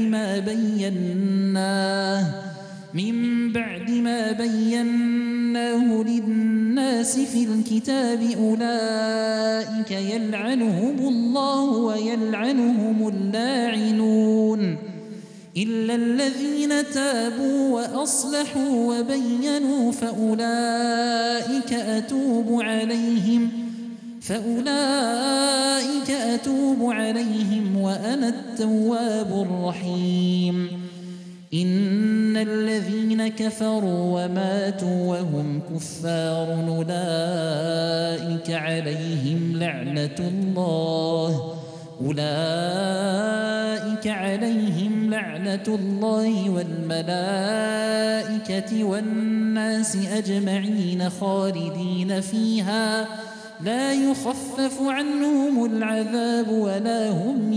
ما بيناه للناس في الكتاب أولئك يلعنهم الله ويلعنهم اللاعنون إلا الذين تابوا وأصلحوا وبينوا فأولئك أتوب عليهم وأنا التواب الرحيم إن الذين كفروا وماتوا وهم كفار أولئك عليهم لعنة الله والملائكة والناس أجمعين خالدين فيها لا يخفف عنهم العذاب ولا هم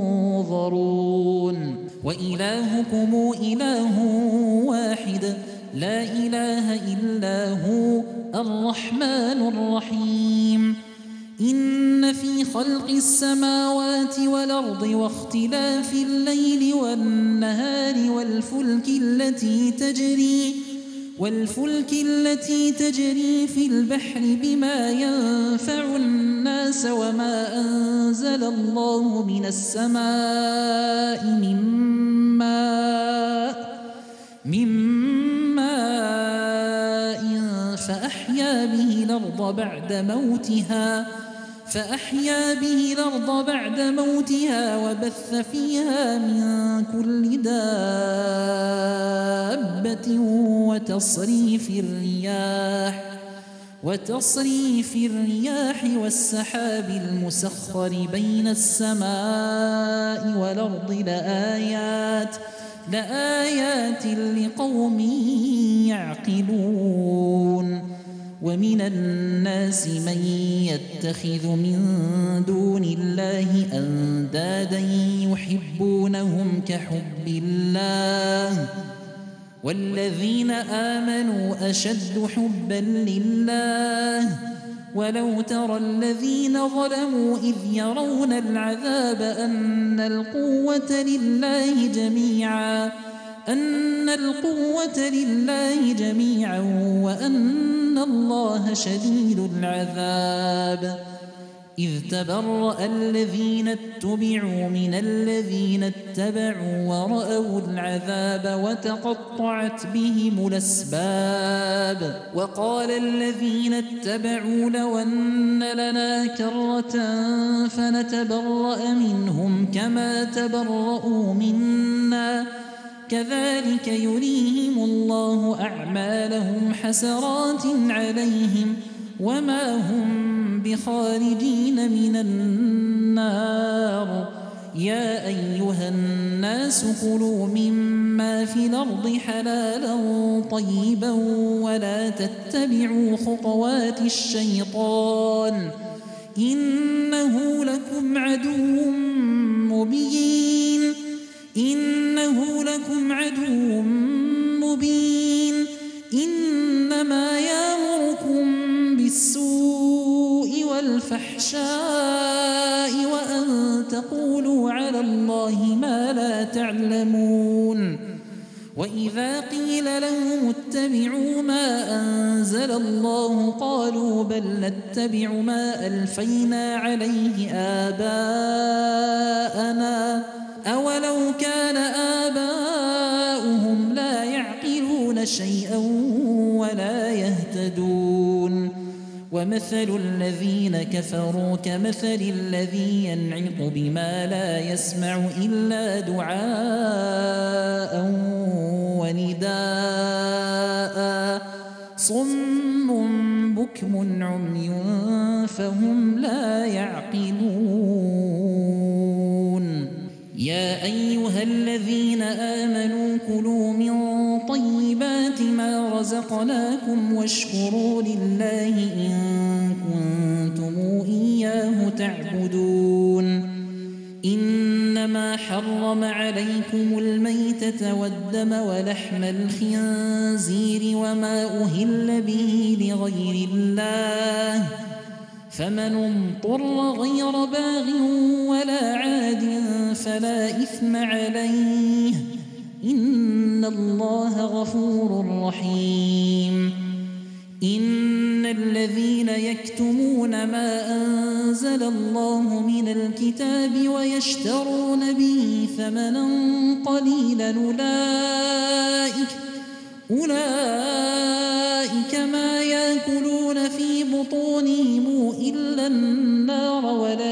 ينظرون وإلهكم إله واحد لا إله إلا هو الرحمن الرحيم إن في خلق السماوات والأرض واختلاف الليل والنهار والفلك التي تجري في البحر بما ينفع الناس وما أنزل الله من السماء من ماء فأحيا به الأرض بعد موتها وبث فيها من كل دابة وتصريف الرياح والسحاب المسخر بين السماء والأرض لآيات لقوم يعقلون ومن الناس من يتخذ من دون الله أندادا يحبونهم كحب الله والذين آمنوا أشد حبا لله ولو ترى الذين ظلموا إذ يرون العذاب أن القوة لله جميعا وأن الله شديد العذاب إذ تبرأ الذين اتبعوا من الذين اتبعوا ورأوا العذاب وتقطعت بهم الأسباب وقال الذين اتبعوا لو أن لنا كرة فنتبرأ منهم كما تبرأوا منا كذلك يريهم الله أعمالهم حسرات عليهم وما هم بخارجين من النار يا أيها الناس كلوا مما في الأرض حلالا طيبا ولا تتبعوا خطوات الشيطان إنه لكم عدو مبين إنما يأمركم بالسوء والفحشاء وأن تقولوا على الله ما لا تعلمون وإذا قيل لهم اتبعوا ما أنزل الله قالوا بل نتبع ما ألفينا عليه آباءنا أولو كان آباؤهم لا يعقلون شيئا ولا يهتدون ومثل الذين كفروا كمثل الذي ينعق بما لا يسمع إلا دعاء ونداء صم بكم عمي فهم لا يعقلون يا أيها الذين آمنوا كلوا من طيبات ما رزقناكم واشكروا لله إن كنتم إياه تعبدون إنما حرم عليكم الميتة والدم ولحم الخنزير وما أهل به لغير الله فمن اضطر غير باغ ولا عاد فلا إثم عليه إن الله غفور رحيم إن الذين يكتمون ما أنزل الله من الكتاب ويشترون به ثمنا قليلا أولئك ما يأكلون في بطونهم إلا النار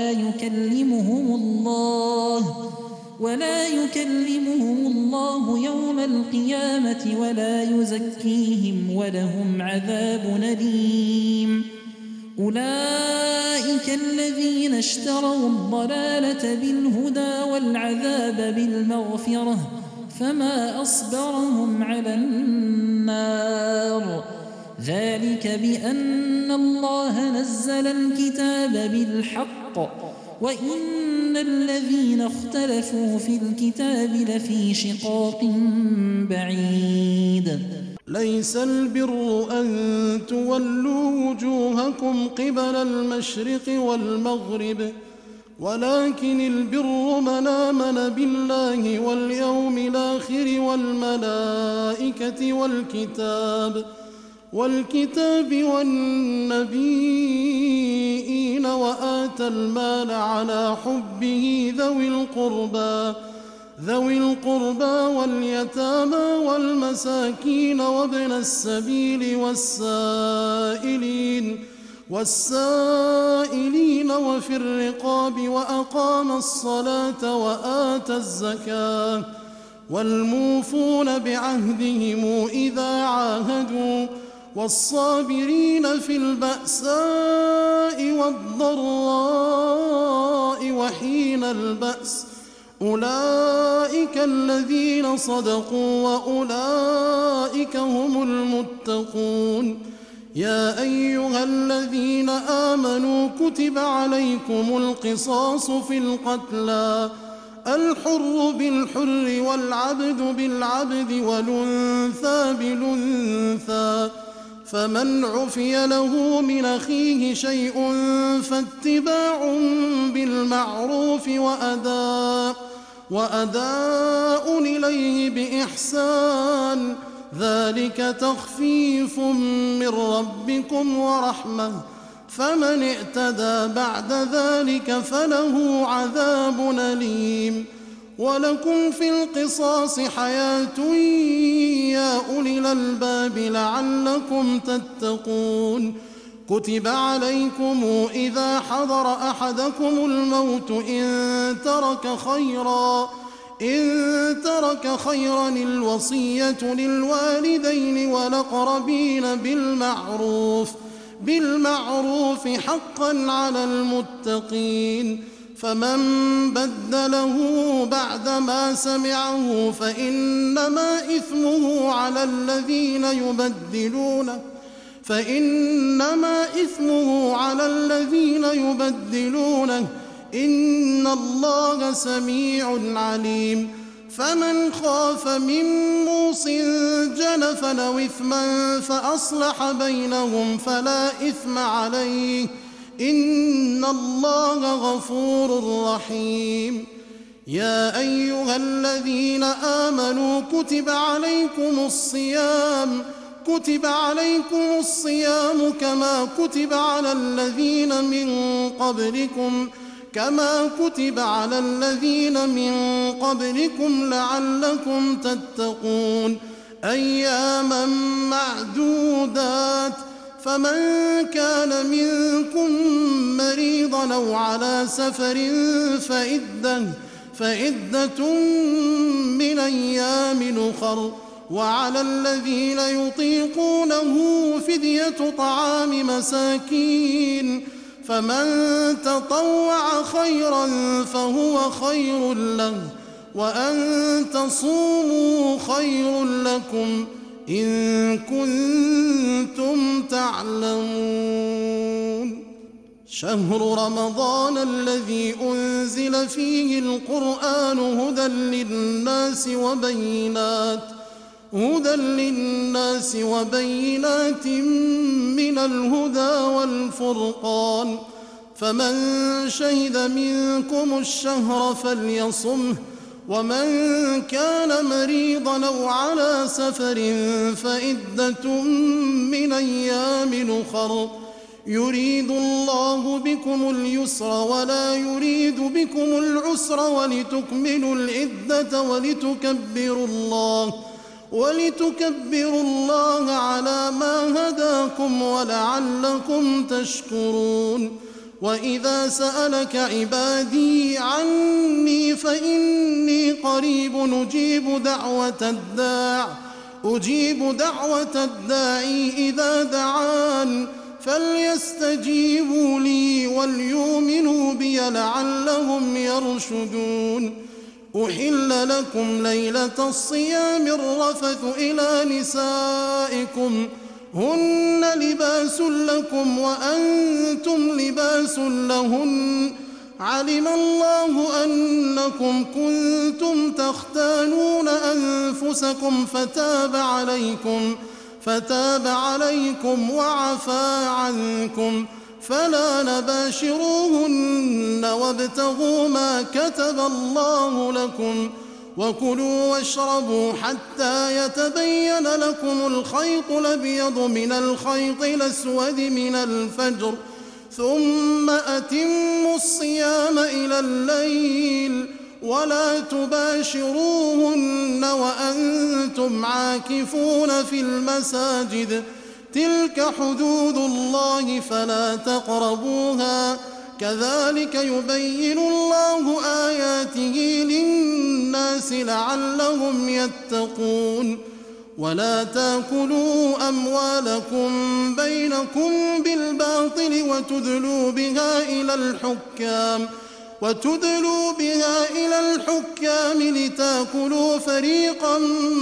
ولا يكلمهم الله يوم القيامة ولا يزكيهم ولهم عذاب أليم أولئك الذين اشتروا الضلالة بالهدى والعذاب بالمغفرة فما أصبرهم على النار ذلك بأن الله نزل الكتاب بالحق وإن الذين اختلفوا في الكتاب لفي شقاق بعيد ليس البر أن تولوا وجوهكم قبل المشرق والمغرب ولكن البر من آمن بالله واليوم الآخر والملائكة والكتاب والنبيين وآتى المال على حبه ذوي القربى واليتامى والمساكين وابن السبيل والسائلين وفي الرقاب وأقام الصلاة وآتى الزكاة والموفون بعهدهم إذا عاهدوا والصابرين في البأساء والضراء وحين البأس أولئك الذين صدقوا وأولئك هم المتقون. يا أيها الذين آمنوا كتب عليكم القصاص في القتلى الحر بالحر والعبد بالعبد والأنثى بالأنثى فمن عفي له من أخيه شيء فاتباع بالمعروف وأداء إليه بإحسان ذلك تخفيف من ربكم ورحمة فمن اعتدى بعد ذلك فله عذاب أليم. ولكم في القصاص حياة يا أولي الألباب لعلكم تتقون. كتب عليكم إذا حضر أحدكم الموت إن ترك خيرا الوصية للوالدين والأقربين بالمعروف حقا على المتقين. فمن بدله بعدما سمعه فإنما إثمه على الذين يبدلونه إن الله سميع عليم. فمن خاف من موص جنفا أو إثما فأصلح بينهم فلا إثم عليه إن الله غفور رحيم. يا أيها الذين آمنوا كتب عليكم الصيام كما كتب على الذين من قبلكم لعلكم تتقون. أياما معدودات فمن كان منكم مريضا أو على سفر فعدة من أيام أخر وعلى الذين يطيقونه فدية طعام مساكين فمن تطوع خيرا فهو خير له وأن تصوموا خير لكم إن كنتم تعلمون. شهر رمضان الذي أنزل فيه القرآن هدى للناس وبينات من الهدى والفرقان فمن شهد منكم الشهر فليصمه ومن كان مريضا أو على سفر فعدة من أيام أخر يريد الله بكم اليسر ولا يريد بكم العسر ولتكملوا العدة ولتكبروا الله على ما هداكم ولعلكم تشكرون. وإذا سألك عبادي عني فإني قريب أجيب دعوة الداعي إذا دعان فليستجيبوا لي وليؤمنوا بي لعلهم يرشدون. أحل لكم ليلة الصيام الرفث إلى نسائكم هن لباس لكم وأنتم لباس لهن علم الله أنكم كنتم تختانون أنفسكم فتاب عليكم وعفى عنكم فلا نباشروهن وابتغوا ما كتب الله لكم وكلوا واشربوا حتى يتبين لكم الخيط الأبيض من الخيط الأسود من الفجر ثم أتموا الصيام إلى الليل ولا تباشروهن وأنتم عاكفون في المساجد تلك حدود الله فلا تقربوها كذلك يبين الله آياته للناس لعلهم يتقون ولا تاكلوا أموالكم بينكم بالباطل وتدلوا بها إلى الحكام لتاكلوا فريقا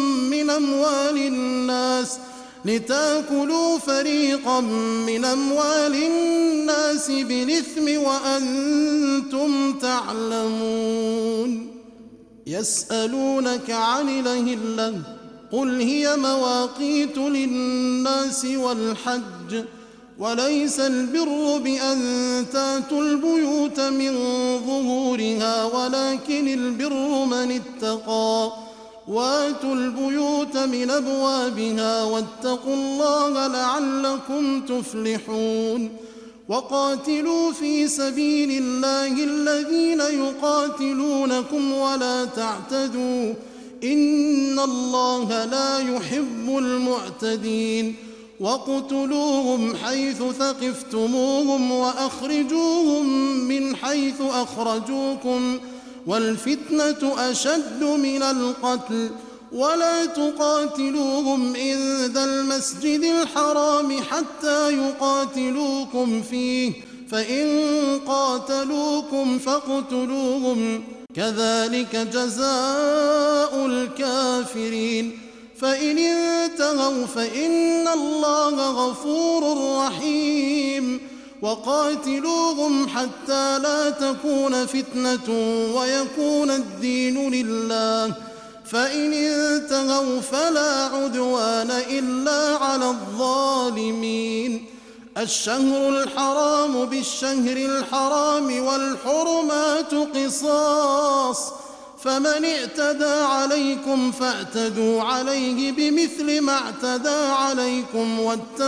من أموال الناس بالإثم وأنتم تعلمون يسألونك عن الأهلة قل هي مواقيت للناس والحج وليس البر بأن تاتوا البيوت من ظهورها ولكن البر من اتقى واتوا البيوت من أبوابها واتقوا الله لعلكم تفلحون وقاتلوا في سبيل الله الذين يقاتلونكم ولا تعتدوا إن الله لا يحب المعتدين واقتلوهم حيث ثقفتموهم وأخرجوهم من حيث أخرجوكم والفتنة أشد من القتل ولا تقاتلوهم عند المسجد الحرام حتى يقاتلوكم فيه فإن قاتلوكم فاقتلوهم كذلك جزاء الكافرين فإن انتهوا فإن الله غفور رحيم وقاتلوهم حتى لا تكون فتنة ويكون الدين لله فإن انتهوا فلا عدوان إلا على الظالمين الشهر الحرام بالشهر الحرام والحرمات قصاص فمن اعتدى عليكم فاعتدوا عليه بمثل ما اعتدى عليكم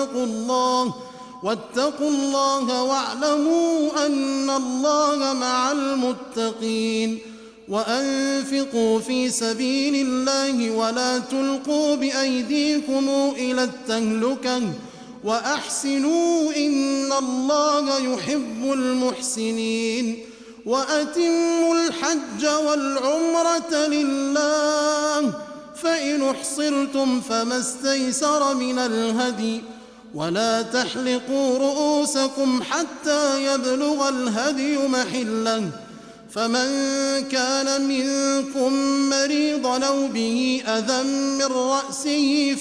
واتقوا الله واعلموا أن الله مع المتقين وأنفقوا في سبيل الله ولا تلقوا بأيديكم إلى التهلكة وأحسنوا إن الله يحب المحسنين وأتموا الحج والعمرة لله فإن احصرتم فما استيسر من الهدي ولا تحلقوا رؤوسكم حتى يبلغ الهدي محله فمن كان منكم مريضا أو به أذى من رأسه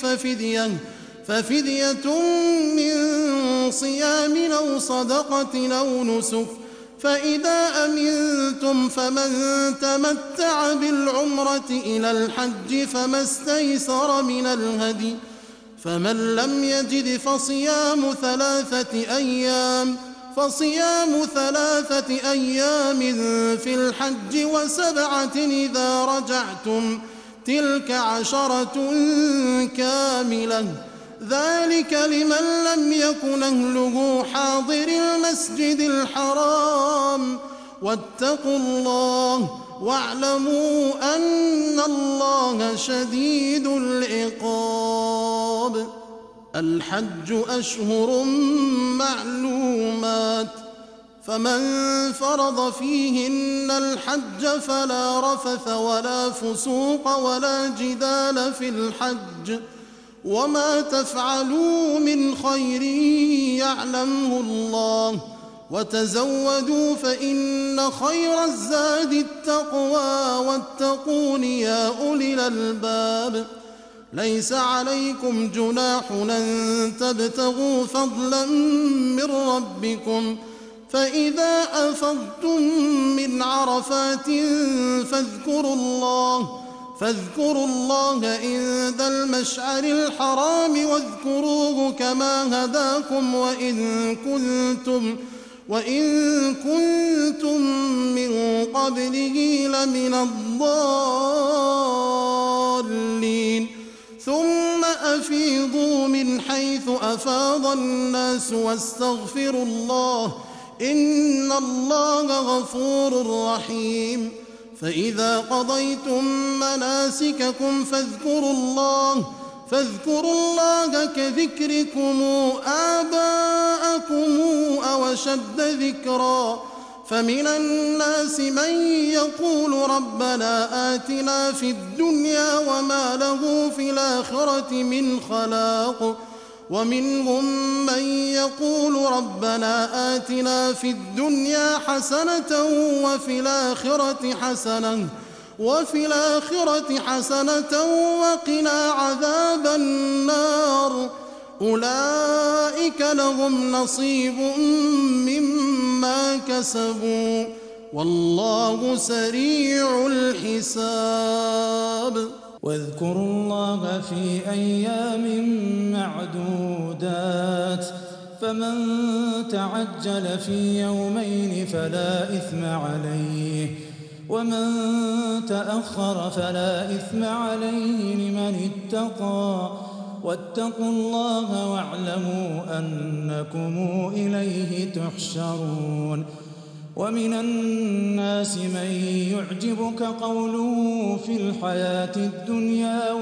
ففدية من صيام أو صدقة أو نسك فإذا أمنتم فمن تمتع بالعمرة إلى الحج فما استيسر من الهدي فمن لم يجد فصيام ثلاثة أيام في الحج وسبعة إذا رجعتم تلك 10 كاملة ذلك لمن لم يكن أهله حاضر المسجد الحرام واتقوا الله واعلموا أن الله شديد العقاب الحج أشهر معلومات فمن فرض فيهن الحج فلا رفث ولا فسوق ولا جدال في الحج وما تفعلوا من خير يعلمه الله وتزودوا فإن خير الزاد التقوى واتقون يا أولي الألباب ليس عليكم جناح أن تبتغوا فضلا من ربكم فإذا أفضتم من عرفات فاذكروا الله عند المشعر الحرام واذكروه كما هداكم وإن كنتم من قبله لمن الضالين ثم أفيضوا من حيث أفاض الناس واستغفروا الله إن الله غفور رحيم فإذا قضيتم مناسككم فاذكروا الله كذكركم آباءكم أو أشد ذكرا فمن الناس من يقول ربنا آتنا في الدنيا وما له في الآخرة من خلاق ومنهم من يقول ربنا آتنا في الدنيا حسنة وفي الآخرة حسنة وقنا عذاب النار أولئك لهم نصيب مما كسبوا والله سريع الحساب واذكروا الله في أيام معدودات فمن تعجل في يومين فلا إثم عليه ومن تأخر فلا إثم عليه لمن اتقى واتقوا الله واعلموا أنكم إليه تحشرون ومن الناس من يعجبك قوله في الحياة الدنيا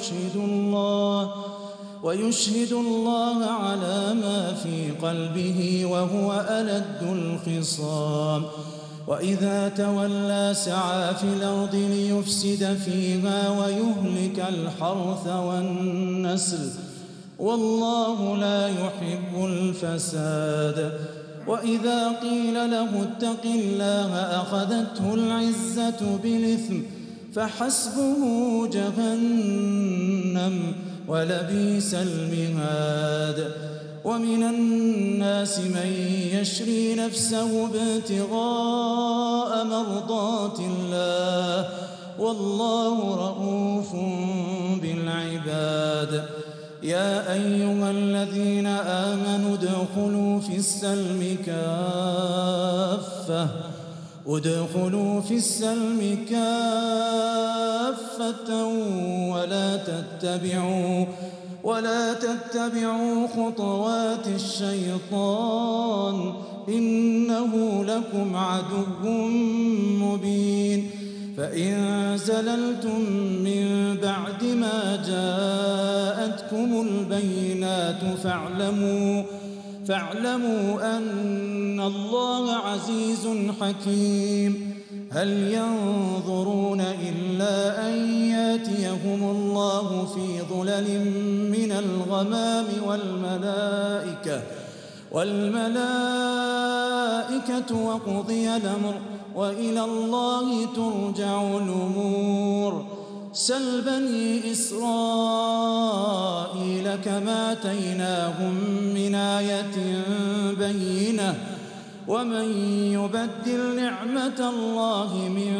ويشهد الله على ما في قلبه وهو ألد الخصام وإذا تولى سعى في الأرض ليفسد فيها ويهلك الحرث والنسل والله لا يحب الفساد وإذا قيل له اتق الله أخذته العزة بالإثم فحسبه جهنم ولبئس المهاد ومن الناس من يشري نفسه ابتغاء مرضات الله والله رؤوف بالعباد يا أيها الذين آمنوا ادخلوا في السلم كافة ولا تتبعوا خطوات الشيطان إنه لكم عدو مبين فإن زللتم من بعد ما جاءتكم البينات فاعلموا أن الله عزيز حكيم هل ينظرون إلا أن ياتيهم الله في ظلل من الغمام والملائكة وقضي الأمر وإلى الله ترجع الأمور سل بني إسرائيل كما آتيناهم من آية بينة ومن يبدل نعمة الله من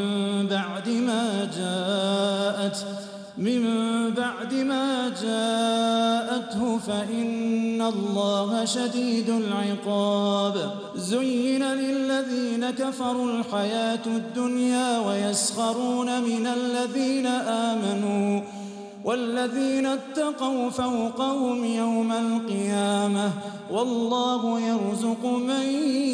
بعد ما جاءته فإن الله شديد العقاب زين للذين كفروا الحياة الدنيا ويسخرون من الذين آمنوا والذين اتقوا فوقهم يوم القيامة والله يرزق من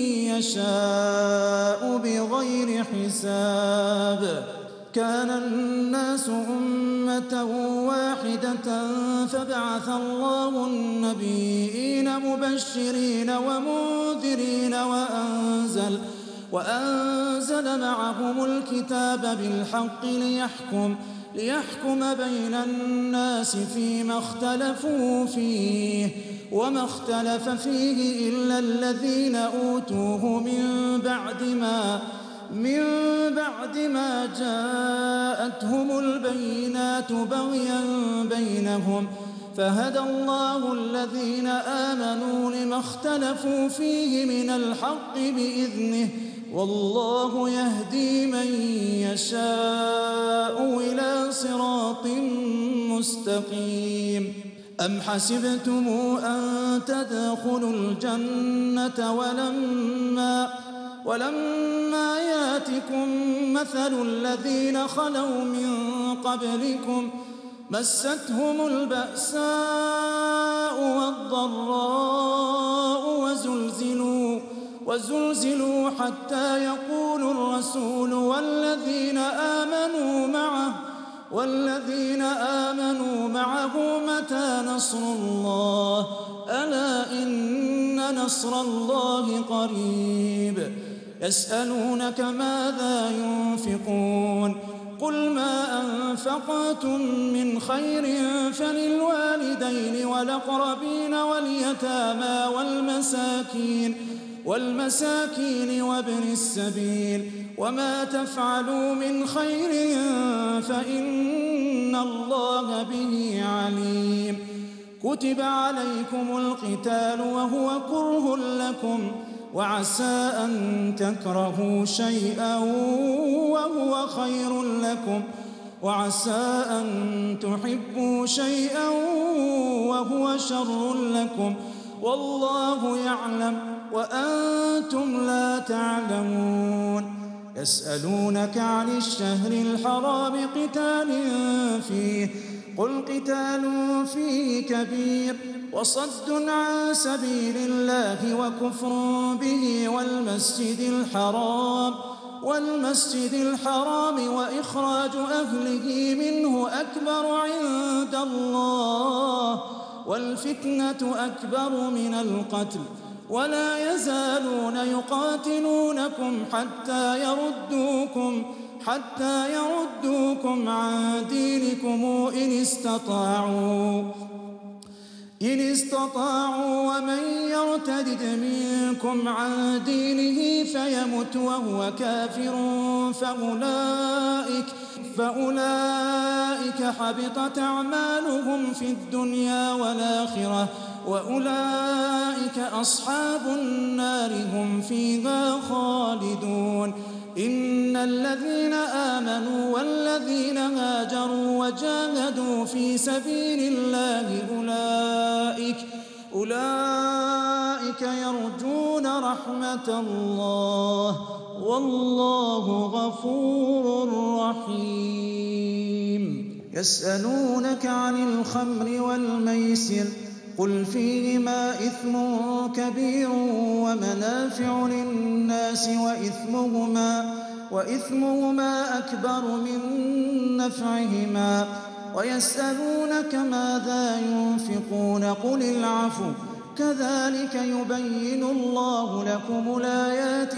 يشاء بغير حساب كان الناس أمة واحدة فبعث الله النبيين مبشرين ومنذرين وأنزل معهم الكتاب بالحق ليحكم بين الناس فيما اختلفوا فيه وما اختلف فيه إلا الذين أوتوه من بعد ما جاءتهم البينات بغيا بينهم فهدى الله الذين آمنوا لما اختلفوا فيه من الحق بإذنه والله يهدي من يشاء إلى صراط مستقيم أم حسبتم أن تدخلوا الجنة ولما ياتكم مثل الذين خلوا من قبلكم مستهم البأساء والضراء وزلزلوا حتى يقول الرسول والذين آمنوا معه متى نصر الله ألا إن نصر الله قريب يسألونك ماذا ينفقون قل ما أنفقتم من خير فللوالدين والأقربين واليتامى والمساكين وابن السبيل وما تفعلوا من خير فإن الله به عليم كتب عليكم القتال وهو كره لكم وعسى أن تكرهوا شيئا وهو خير لكم وعسى أن تحبوا شيئا وهو شر لكم والله يعلم وأنتم لا تعلمون يسألونك عن الشهر الحرام قتال فيه قل قتال فيه كبير وصد عن سبيل الله وكفر به والمسجد الحرام وإخراج أهله منه أكبر عند الله والفتنة أكبر من القتل ولا يزالون يقاتلونكم حتى يردوكم عن دينكم إن استطاعوا ومن يرتد منكم عن دينه فيمت وهو كافر فأولئك حبطت أعمالهم في الدنيا والآخرة وأولئك أصحاب النار هم فيها خالدون إن الذين آمنوا والذين هاجروا وجاهدوا في سبيل الله أولئك يرجون رحمة الله والله غفور رحيم يسألونك عن الخمر والميسر قل فيهما إثم كبير ومنافع للناس وإثمهما أكبر من نفعهما ويسألونك ماذا ينفقون قل العفو كذلك يبين الله لكم الآيات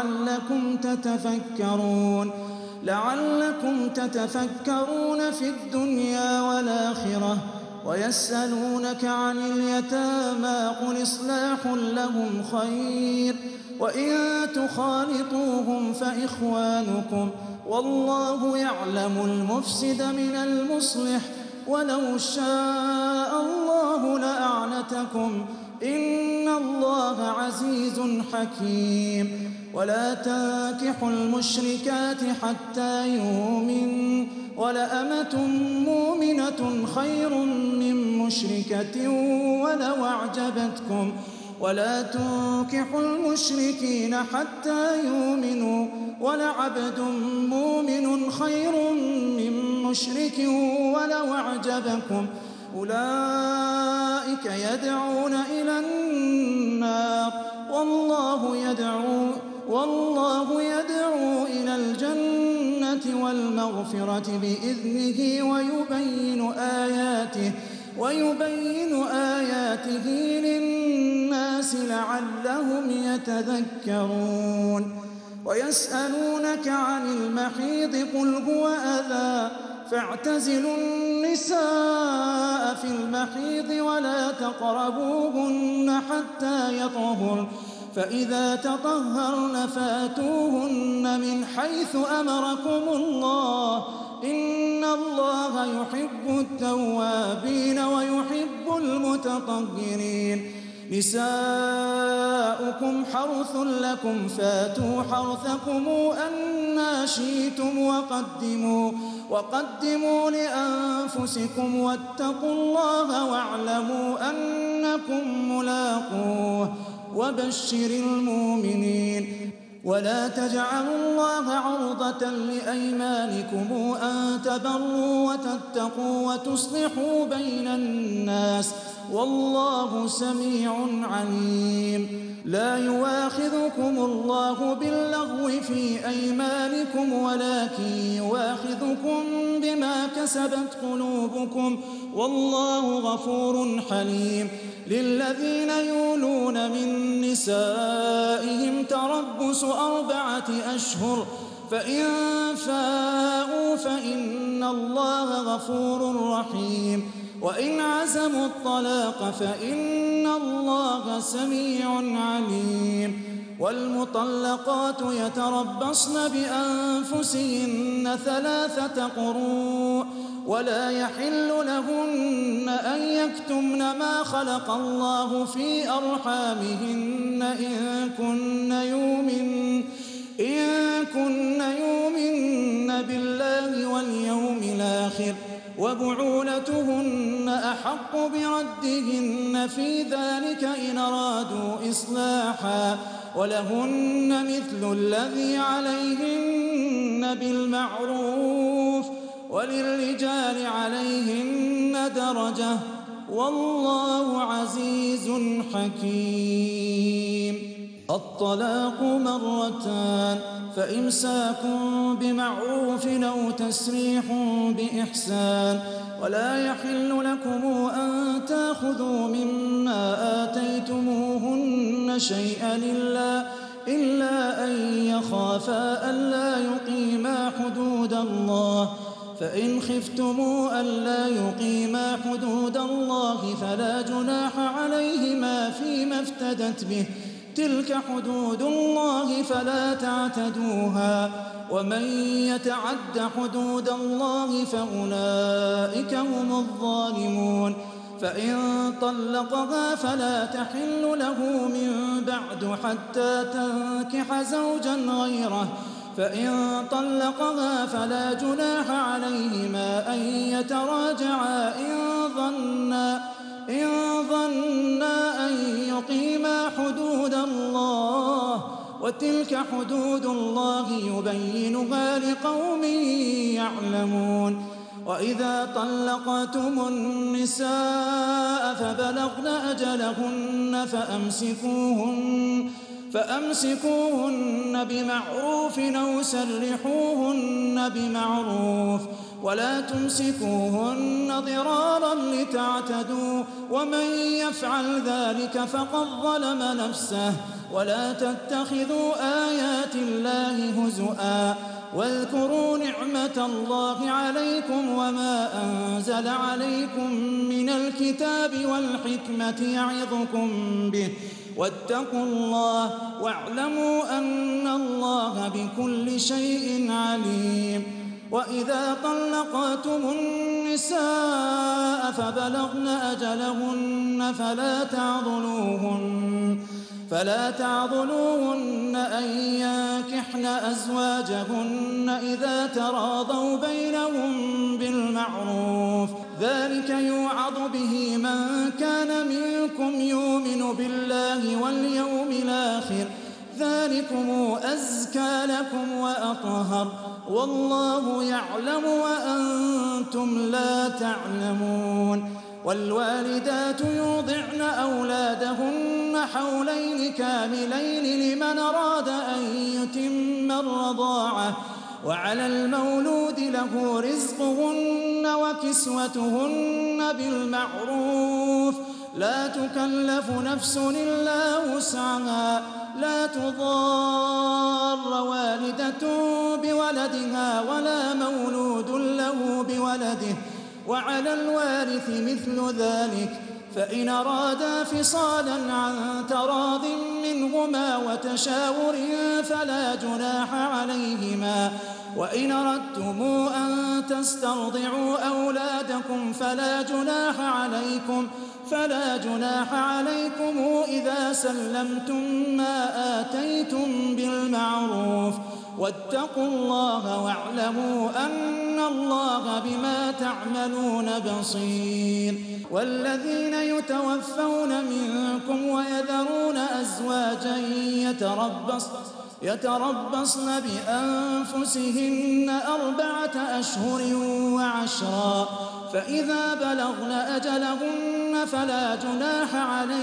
لعلكم تتفكرون في الدنيا والآخرة ويسألونك عن اليتامى قل إصلاح لهم خير وإن تخالطوهم فإخوانكم والله يعلم المفسد من المصلح ولو شاء الله لأعنتكم إن الله عزيز حكيم ولا تنكحوا المشركات حتى يؤمنوا ولأمة مؤمنة خير من مشركة ولو أعجبتكم ولا تنكحوا المشركين حتى يؤمنوا ولعبد مؤمن خير من مشرك ولو أعجبكم أولئك يدعون إلى النار والله يدعو إلى الجنة والمغفرة بإذنه ويبين آياته للناس لعلهم يتذكرون ويسألونك عن المحيض قل هو أذى فاعتزلوا النساء في المحيض ولا تقربوهن حتى يطهرن فإذا تطهرن فاتوهن من حيث أمركم الله إن الله يحب التوابين ويحب المتطهرين نساؤكم حرث لكم فاتوا حرثكم أنى شئتم وقدموا لأنفسكم واتقوا الله واعلموا أنكم ملاقوه وبشر المؤمنين ولا تجعلوا الله عرضة لأيمانكم أن تبروا وتتقوا وتصلحوا بين الناس والله سميع عليم لا يواخذكم الله باللغو في أيمانكم ولكن يواخذكم بما كسبت قلوبكم والله غفور حليم للذين يولون من نسائهم تربص 4 أشهر فإن فاءوا فإن الله غفور رحيم وإن عزموا الطلاق فإن الله سميع عليم والمطلقات يتربصن بأنفسهن 3 قروء ولا يحل لهن أن يكتمن ما خلق الله في أرحامهن إن كن يؤمن بالله واليوم الآخر وبعولتهن أحق بردهن في ذلك إن أرادوا إصلاحا ولهن مثل الذي عليهن بالمعروف وللرجال عليهن درجة والله عزيز حكيم الطلاق 2 فإمساك بمعروف أو تسريح بإحسان ولا يحل لكم أن تأخذوا مما آتيتموهن شيئا إلا أن يخافا ألا يقيما حدود الله فإن خفتموا ألا يقيما حدود الله فلا جناح عليهما فيما افتدت به تلك حدود الله فلا تعتدوها ومن يتعد حدود الله فأولئك هم الظالمون فإن طلقها فلا تحل له من بعد حتى تنكح زوجا غيره فإن طلقها فلا جناح عليهما أن يتراجعا إن ظنا أن يقيما حدود الله وتلك حدود الله يبينها لقوم يعلمون وإذا طلقتم النساء فبلغن أجلهن فأمسكوهن بمعروف أو سرحوهن بمعروف ولا تمسكوهن ضرارا لتعتدوا ومن يفعل ذلك فقد ظلم نفسه ولا تتخذوا آيات الله هزؤا واذكروا نعمة الله عليكم وما أنزل عليكم من الكتاب والحكمة يعظكم به واتقوا الله واعلموا أن الله بكل شيء عليم وإذا طلقتم النساء فبلغن أجلهن فلا تعضلوهن أن ينكحن أزواجهن إذا تراضوا بينهم بالمعروف ذلك يوعظ به من كان منكم يؤمن بالله واليوم الآخر ذلكم أزكى لكم وأطهر والله يعلم وأنتم لا تعلمون والوالدات يرضعن أولادهن حولين كاملين لمن أراد أن يتم الرضاعة وعلى المولود له رزقهن وكسوتهن بالمعروف لا تكلف نفس إلا وسعها لا تضار والدة بولدها ولا مولود له بولده وعلى الوارث مثل ذلك فإن أرادا فصالا عن تراض منهما وتشاور فلا جناح عليهما وإن أردتم أن تسترضعوا أولادكم فلا جناح عليكم إذا سلمتم ما آتيتم بالمعروف واتقوا الله واعلموا أن الله بما تعملون بصير. والذين يتوفون منكم ويذرون أزواجا يتربصن بأنفسهن 4 أشهر و10 فإذا بلغن أجلهن فلا جناح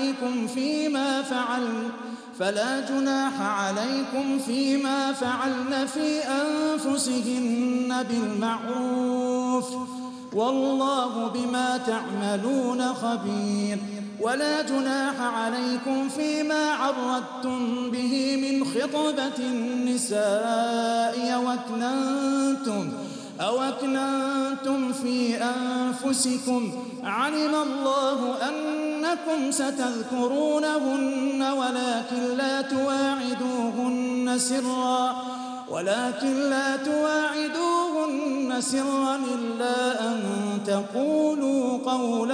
عليكم فيما فعلن في أنفسهن بالمعروف والله بما تعملون خبير. ولا جناح عليكم فيما عرضتم به من خطبة النساء أو أكننتم في أنفسكم علم الله أنكم ستذكرونهن ولكن لا تواعدوهن سرا إلا أن تقولوا قولا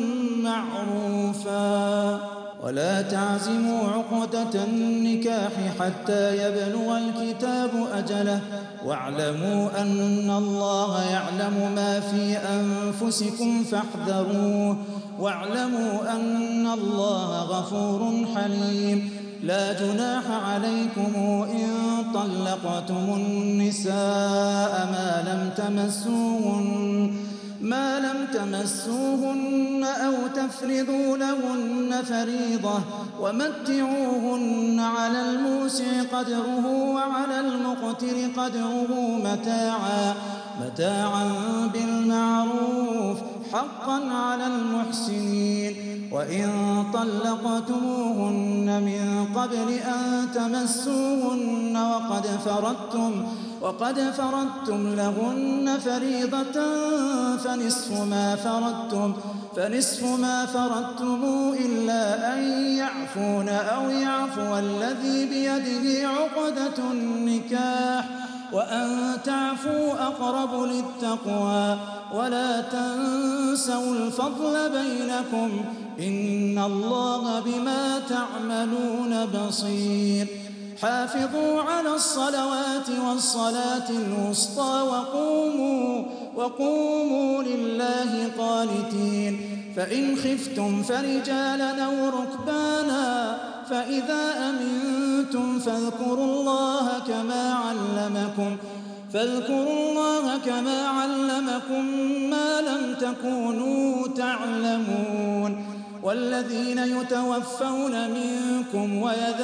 معروفا. ولا تعزموا عقدة النكاح حتى يبلغ الكتاب أجله واعلموا أن الله يعلم ما في أنفسكم فاحذروه واعلموا أن الله غفور حليم. لا جناح عليكم إن طلقتم النساء ما لم تمسوهن أو تفرضوا لهن فريضة ومتعوهن على الموسع قدره وعلى المقتر قدره متاعا بالمعروف حقا على المحسنين. وإن طلقتموهن من قبل أن تمسوهن وقد فرضتم لهن فريضة فنصف ما فرضتم إلا أن يعفون أو يعفو الذي بيده عقدة النكاح وأن تعفوا أقرب للتقوى. ولا تنسوا الفضل بينكم إن الله بما تعملون بصير. حافظوا على الصلوات والصلاة الوسطى وقوموا لله قانتين. فإن خفتم فرجالا أو ركبانا فإذا أمنتم فاذكروا الله كما علمكم ما لم تكونوا تعلمون. والذين يتوفون منكم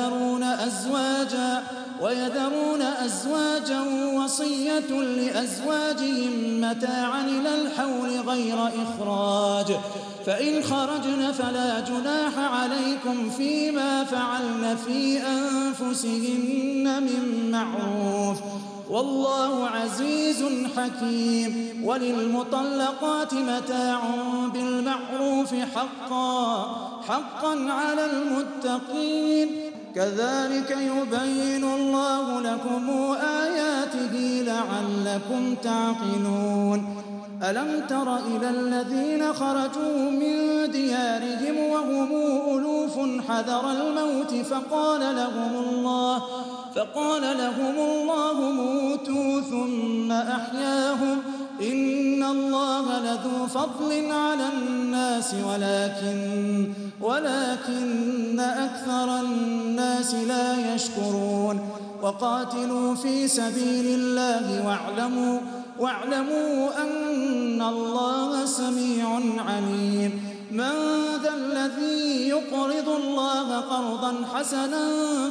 ويذرون أزواجا وصية لأزواجهم متاعا إلى الحول غير إخراج فإن خرجن فلا جناح عليكم فيما فعلن في أنفسهن من معروف والله عزيز حكيم. وللمطلقات متاع بالمعروف حقا على المتقين. كذلك يبين الله لكم آياته لعلكم تعقلون. ألم تر إلى الذين خرجوا من ديارهم وهم ألوف حذر الموت فقال لهم الله موتوا ثم أحياهم إن الله لذو فضل على الناس ولكن أكثر الناس لا يشكرون. وقاتلوا في سبيل الله واعلموا أن الله سميع عليم. من ذا الذي يقرض الله قرضا حسنا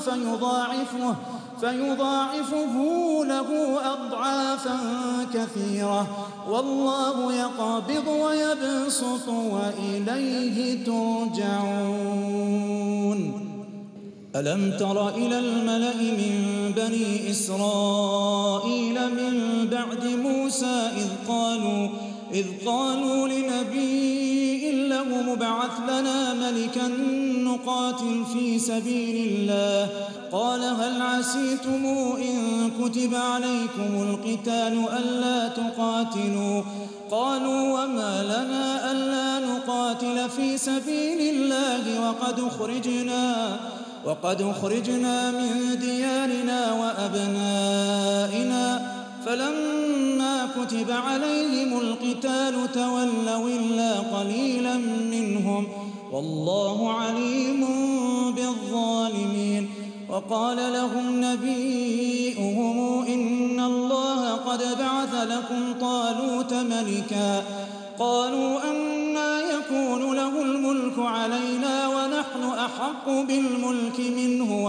فيضاعفه له أضعافا كثيرة والله يقبض ويبسط وإليه ترجعون. ألم تر إلى الملأ من بني إسرائيل من بعد موسى إذ قالوا لنبي له ابعث لنا ملكا نقاتل في سبيل الله. قال هل عسيتم إن كتب عليكم القتال ألا تقاتلوا؟ قالوا وما لنا ألا نقاتل في سبيل الله وقد أخرجنا من ديارنا وأبنائنا. فلما كتب عليهم القتال تولوا إلا قليلا منهم والله عليم بالظالمين. وقال لهم نبيئهم إن الله قد بعث لكم طالوت ملكا. قالوا أنى يكون له الملك علينا ونحن أحق بالملك منه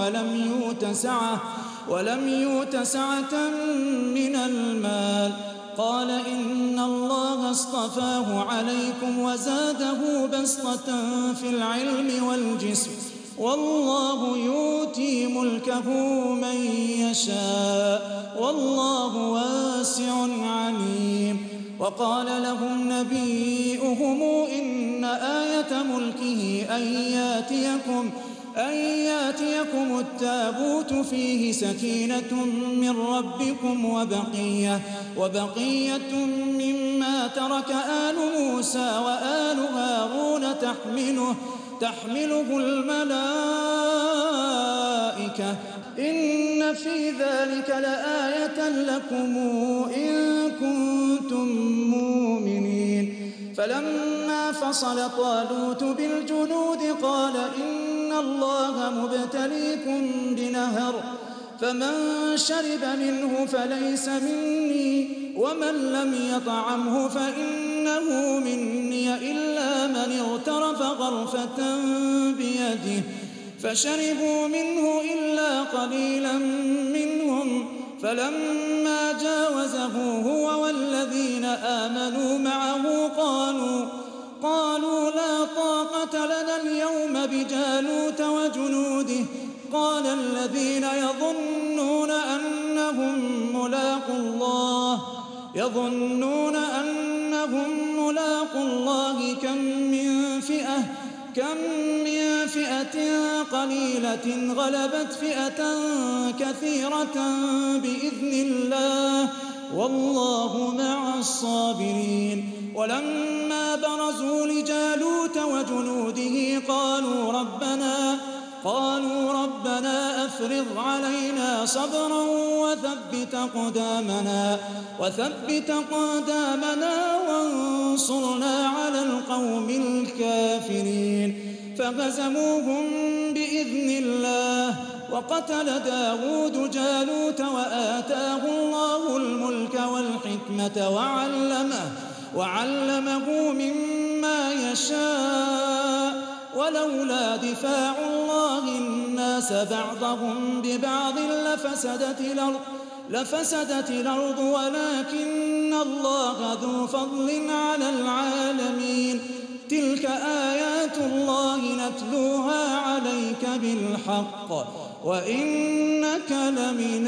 ولم يؤت سعة من المال. قال إن الله اصطفاه عليكم وزاده بسطة في العلم والجسم والله يؤتي ملكه من يشاء والله واسع عليم. وقال لهم نبيئهم إن آية ملكه أن ياتيكم التابوت فيه سكينة من ربكم وبقية مما ترك آل موسى وآل هارون تحمله الملائكة إن في ذلك لآية لكم إن كنتم مؤمنين. فلما فصل طالوت بالجنود قال إن الله مبتليكم بنهر فمن شرب منه فليس مني ومن لم يطعمه فإنه مني إلا من اغترف غرفة بيده. فشربوا منه إلا قليلا منهم. فلما جاوزه هو والذين آمنوا معه قالوا لا طاقة لنا اليوم بجالوت وجنوده. قال الذين يظنون أنهم ملاقو الله كم من فئة قليلة غلبت فئة كثيرة بإذن الله والله مع الصابرين. ولما برزوا لجالوت وجنوده قالوا ربنا أفرغ علينا صبرا وثبت أقدامنا وانصرنا على القوم الكافرين. فهزموهم بإذن الله وقتل داود جالوت وآتاه الله الملك والحكمة وعلمه مما يشاء. ولولا دفاع الله الناس بعضهم ببعض لفسدت الأرض ولكن الله ذو فضل على العالمين. تلك آيات الله نتلوها عليك بالحق وإنك لمن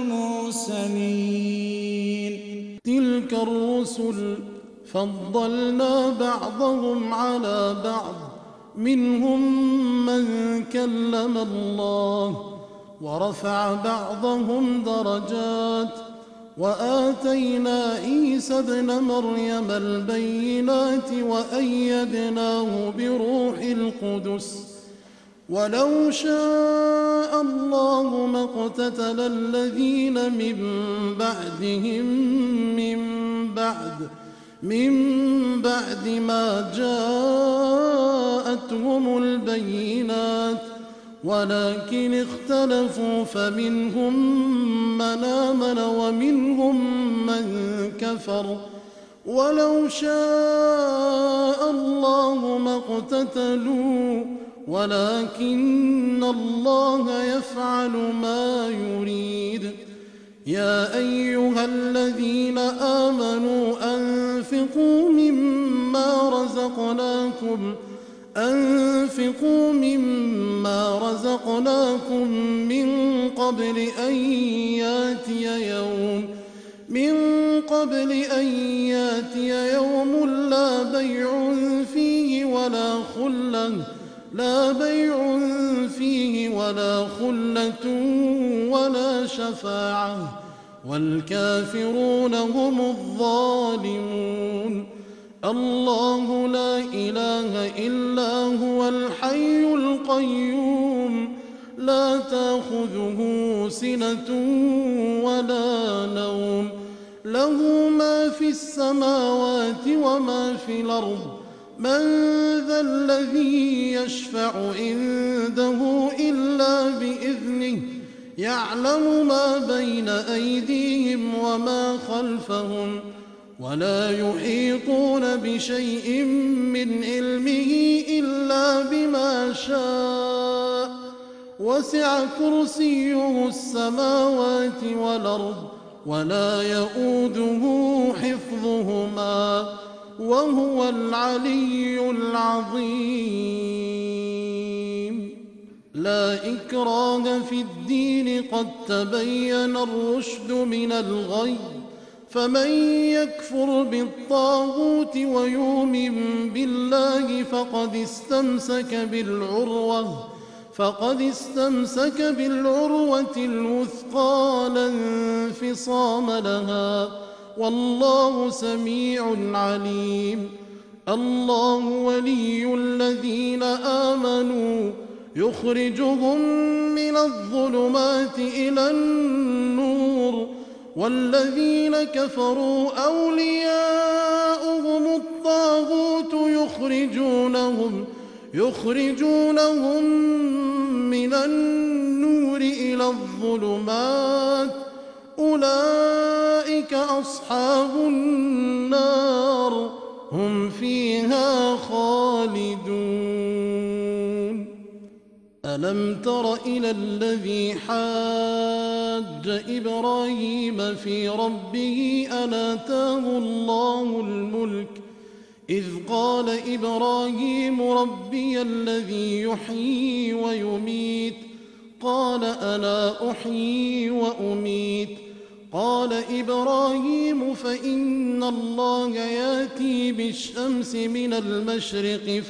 المرسلين. تلك الرسل فضلنا بعضهم على بعض منهم من كلم الله ورفع بعضهم درجات وآتينا عيسى ابن مريم البينات وأيدناه بروح القدس. ولو شاء الله ما اقتتل الذين من بعدهم من بعد ما جاءتهم البينات ولكن اختلفوا فمنهم من آمن ومنهم من كفر. ولو شاء الله ما اقتتلوا ولكن الله يفعل ما يريد. يا أيها الذين آمنوا أنفقوا مما رزقناكم من قبل أن ياتي يوم لا بيع فيه لا بيع فيه ولا خلة ولا شفاعة والكافرون هم الظالمون. الله لا إله إلا هو الحي القيوم لا تأخذه سنة ولا نوم له ما في السماوات وما في الأرض من ذا الذي يشفع عنده إلا بإذنه يعلم ما بين أيديهم وما خلفهم ولا يحيطون بشيء من علمه إلا بما شاء وسع كرسيه السماوات والأرض ولا يؤوده حفظهما وهو العلي العظيم. لا إكراه في الدين قد تبين الرشد من الغي فمن يكفر بالطاغوت ويؤمن بالله فقد استمسك بالعروة الوثقى لا انفصام لها والله سميع عليم. الله ولي الذين آمنوا يخرجهم من الظلمات إلى النور والذين كفروا أولياؤهم الطاغوت يخرجونهم من النور إلى الظلمات أولئك أصحاب النار هم فيها خالدون. ألم تر إلى الذي حاج إبراهيم في ربه أن آتاه الله الملك إذ قال إبراهيم ربي الذي يحيي ويميت قال أنا أحيي وأميت قال إبراهيم فإن الله يأتي بالشمس من المشرق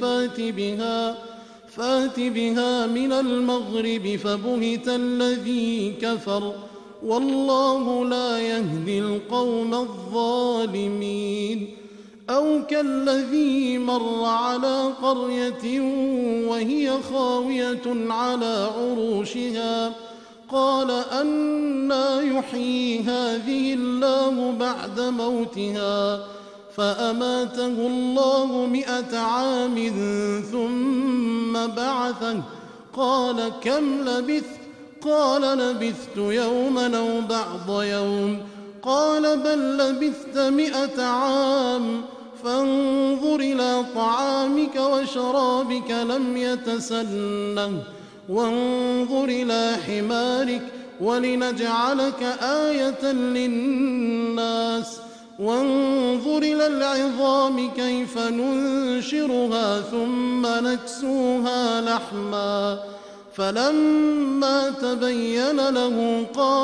فات بها من المغرب فبهت الذي كفر والله لا يهدي القوم الظالمين. أو كالذي مر على قرية وهي خاوية على عروشها قال أنى يحيي هذه الله بعد موتها فأماته الله 100 عام ثم بعثه قال كم لبثت قال لبثت يوما أو بعض يوم قال بل لبثت 100 عام فانظر إلى طعامك وشرابك لم يتسنه وانظر إلى حمارك ولنجعلك آية للناس وانظر إلى العظام كيف ننشرها ثم نكسوها لحما فلما تبين له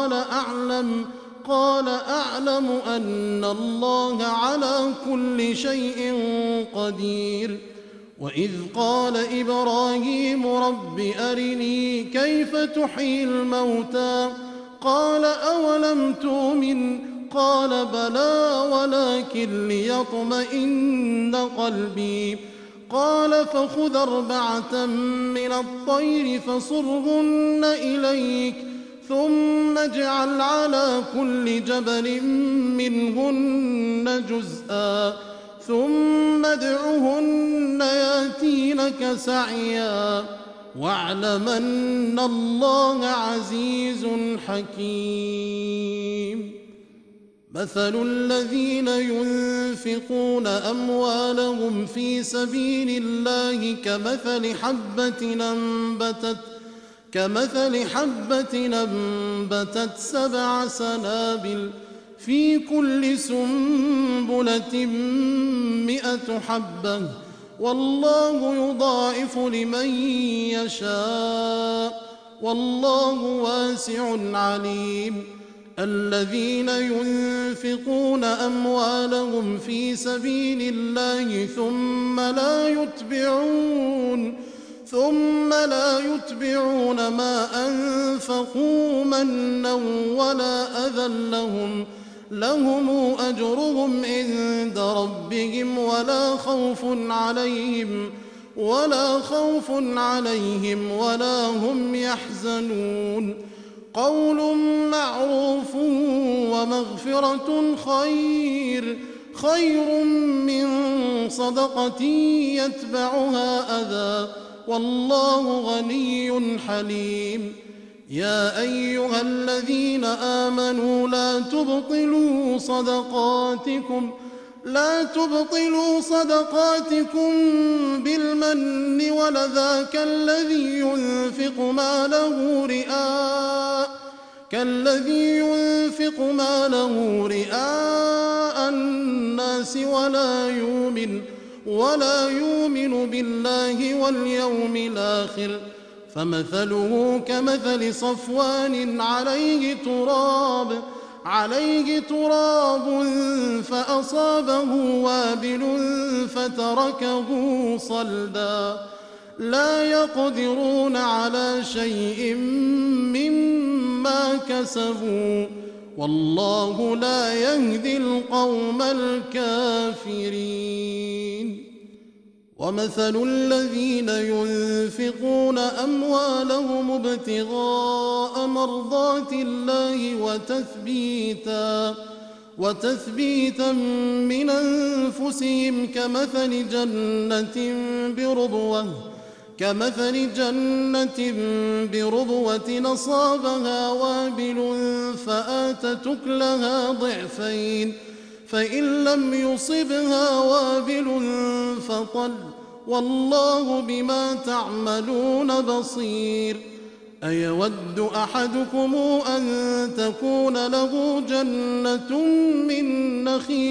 قال أعلم أن الله على كل شيء قدير. وإذ قال إبراهيم رب أرني كيف تحيي الموتى قال أولم تؤمن قال بلى ولكن ليطمئن قلبي قال فخذ 4 من الطير فصرهن إليك ثم اجعل على كل جبل منهن جزءا ثم ادعهن ياتينك سعيا واعلم أن الله عزيز حكيم. مثل الذين ينفقون أموالهم في سبيل الله كمثل حبة أنبتت 7 سنابل في كل سنبلة 100 حبة والله يضاعف لمن يشاء والله واسع عليم. الذين ينفقون أموالهم في سبيل الله ثم ثم لا يتبعون ما أنفقوا منا ولا أذى لهم أجرهم عند ربهم ولا خوف عليهم ولا هم يحزنون قول معروف ومغفرة خير من صدقة يتبعها أذى والله غني حليم يا أيها الذين آمنوا لا تبطلوا صدقاتكم بالمن ولذا كالذي ينفق ماله رئاء الناس ولا يؤمن بالله واليوم الآخر فمثله كمثل صفوان عليه تراب فأصابه وابل فتركه صلدا لا يقدرون على شيء مما كسبوا والله لا يهدي القوم الكافرين ومثل الذين ينفقون أموالهم ابتغاء مرضات الله وتثبيتا من أنفسهم كمثل جنة بربوة أصابها وابل فآتت أكلها ضعفين فإن لم يصبها وابل فطل والله بما تعملون بصير أيود أحدكم أن تكون له جنة من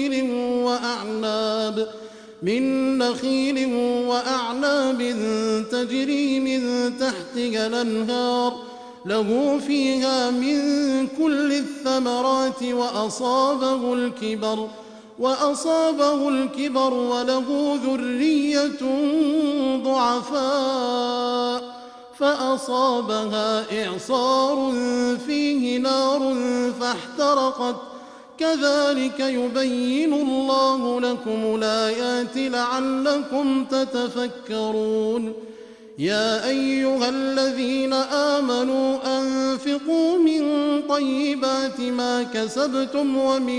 نخيل وأعناب تجري من تحتها الأنهار له فيها من كل الثمرات وأصابه الكبر وله ذرية ضعفاء فأصابها إعصار فيه نار فاحترقت كذلك يبين الله لكم الآيات لعلكم تتفكرون يا أيها الذين آمنوا أنفقوا من طيبات ما كسبتم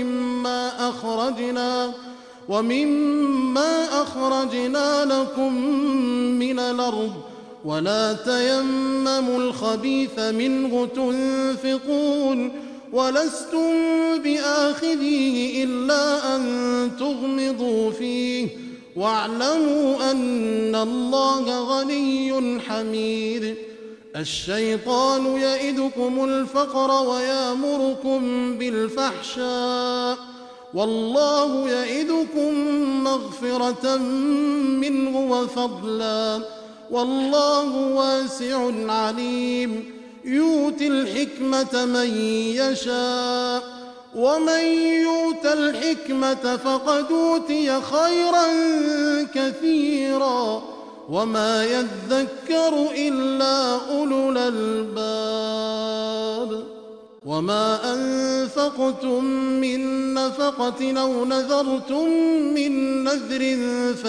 ومما أخرجنا لكم من الأرض ولا تيمموا الخبيث منه تنفقون ولستم بآخذيه إلا أن تغمضوا فيه واعلموا أن الله غني حميد الشيطان يئدكم الفقر ويأمركم بالفحشاء والله يئدكم مغفرة منه وفضلا والله واسع عليم يؤتي الحكمة من يشاء ومن يؤت الحكمة فقد أوتي خيرا كثيرا وما يذكر إلا أولو الألباب وما أنفقتم من نفقة أو نذرتم من نذر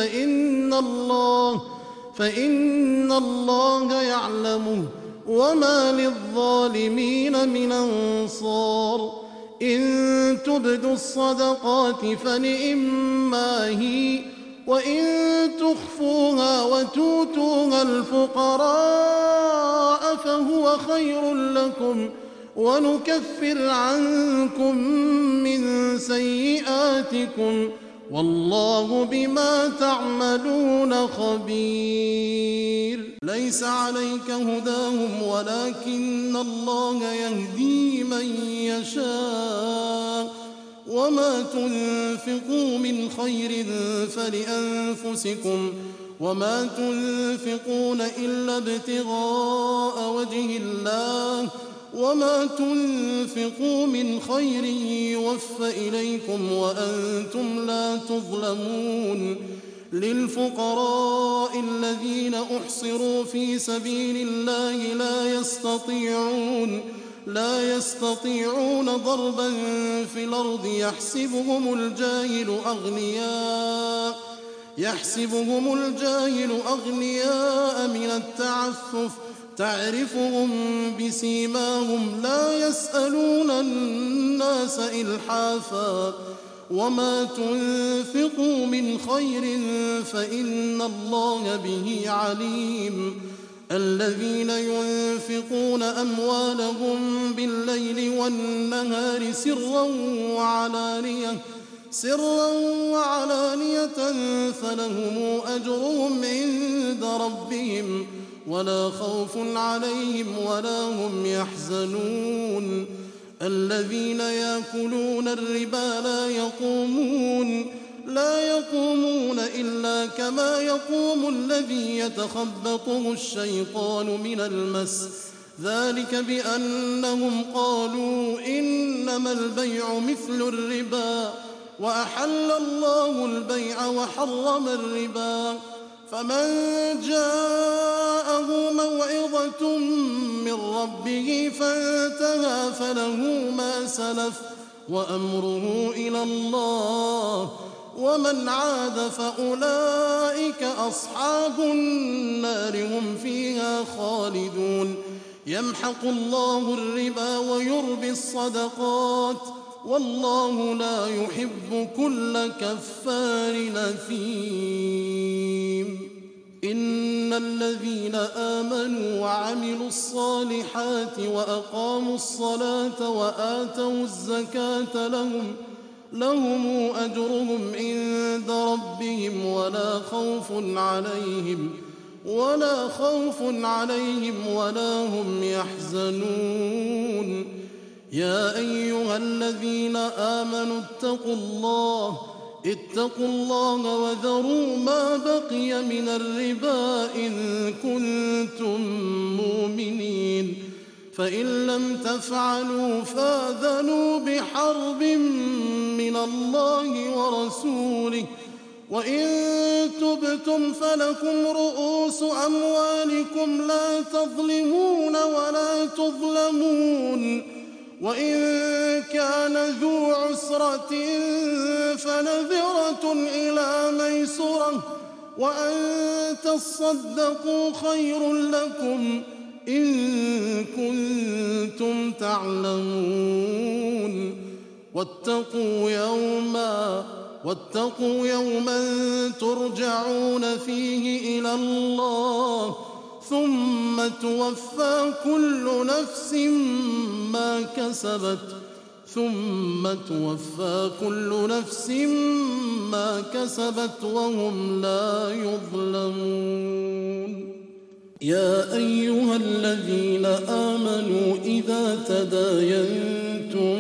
فإن الله يعلمه وما للظالمين من أنصار إن تبدوا الصدقات فنعما هي وإن تخفوها وتؤتوها الفقراء فهو خير لكم ونكفر عنكم من سيئاتكم والله بما تعملون خبير ليس عليك هداهم ولكن الله يهدي من يشاء وما تنفقوا من خير فلأنفسكم وما تنفقون إلا ابتغاء وجه الله وما تنفقوا من خير يوفى إليكم وأنتم لا تظلمون للفقراء الذين أحصروا في سبيل الله لا يستطيعون ضربا في الأرض يحسبهم الجاهل أغنياء من التعفف تعرفهم بسيماهم لا يسألون الناس إلحافا وما تنفقوا من خير فإن الله به عليم الذين ينفقون أموالهم بالليل والنهار سرا وعلانية فلهم أجرهم عند ربهم ولا خوف عليهم ولا هم يحزنون الذين يأكلون الربا لا يقومون إلا كما يقوم الذي يتخبطه الشيطان من المس ذلك بأنهم قالوا إنما البيع مثل الربا وأحل الله البيع وحرم الربا فمن جاءه موعظة من ربه فانتهى فله ما سلف وأمره إلى الله ومن عاد فأولئك أصحاب النار هم فيها خالدون يمحق الله الربا ويربي الصدقات والله لا يحب كل كفار أثيم إن الذين آمنوا وعملوا الصالحات وأقاموا الصلاة وآتوا الزكاة لهم أجرهم عند ربهم ولا خوف عليهم ولا هم يحزنون يا أيها الذين آمنوا اتقوا الله وذروا ما بقي من الربا إن كنتم مؤمنين فإن لم تفعلوا فآذنوا بحرب من الله ورسوله وإن تبتم فلكم رؤوس أموالكم لا تظلمون ولا تظلمون وإن كان ذو عسرة فنذرة إلى ميسرة وأن تصدقوا خير لكم إن كنتم تعلمون واتقوا يوما ترجعون فيه إلى الله ثم توفى كل نفس ما كسبت وهم لا يظلمون يا أيها الذين آمنوا إذا تداينتم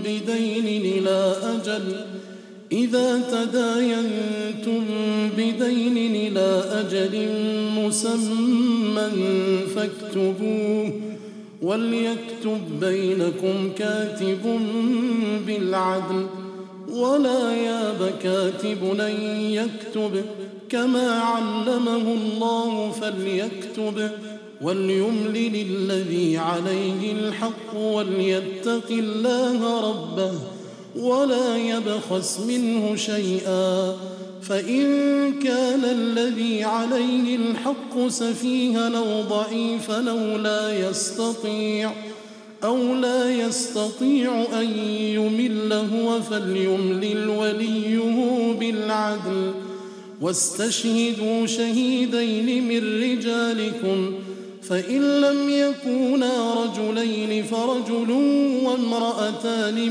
بدين إلى أجل مسمى فاكتبوه وليكتب بينكم كاتب بالعدل ولا ياب كاتب أن يكتب كما علمه الله فليكتب وليملل الذي عليه الحق وليتق الله ربه ولا يبخس منه شيئا فإن كان الذي عليه الحق سفيها أو ضعيفا أو لا يستطيع أن يمل هو فليملل وليه بالعدل واستشهدوا شهيدين من رجالكم فإن لم يكونا رجلين فرجل وامرأتان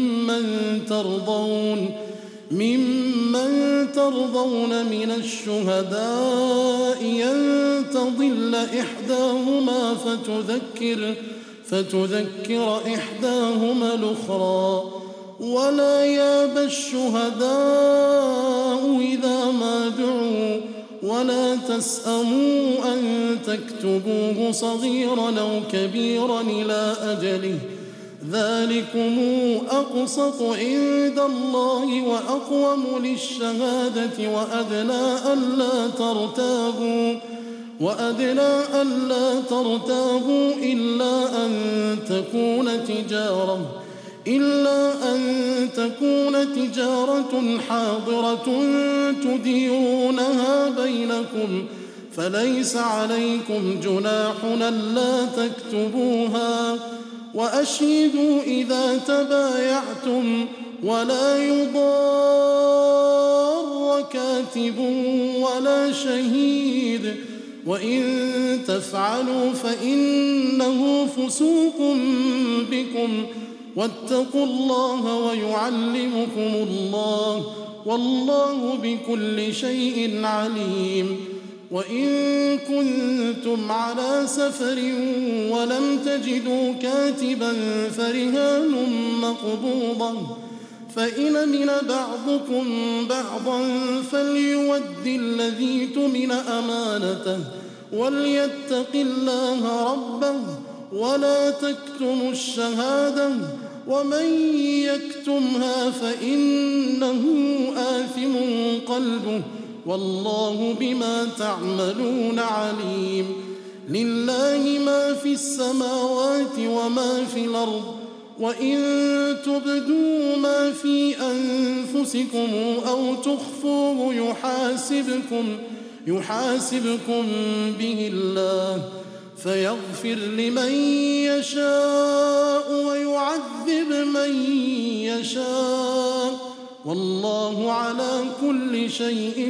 ممن ترضون من الشهداء أن تضل إحداهما فتذكر إحداهما الأخرى ولا ياب الشهداء إذا ما دعوا ولا تسأموا أن تكتبوه صغيرا أو كبيرا إلى أجله ذلكم أقسط عند الله وأقوم للشهادة وأدنى ألا ترتابوا إلا أن تكون تجارة حاضرة تديرونها بينكم فليس عليكم جناح ألا تكتبوها وأشهدوا إذا تبايعتم ولا يضار كاتب ولا شهيد وإن تفعلوا فإنه فسوق بكم واتقوا الله ويعلمكم الله والله بكل شيء عليم. وإن كنتم على سفر ولم تجدوا كاتبا فرهان مقبوضة فإن من بعضكم بعضا فليؤد الذي اؤتمن أمانته وليتق الله ربه ولا تكتموا الشهادة ومن يكتمها فإنه آثم قلبه والله بما تعملون عليم. لله ما في السماوات وما في الأرض وإن تبدوا ما في أنفسكم أو تخفوه يحاسبكم به الله فيغفر لمن يشاء ويعذب من يشاء والله على كل شيء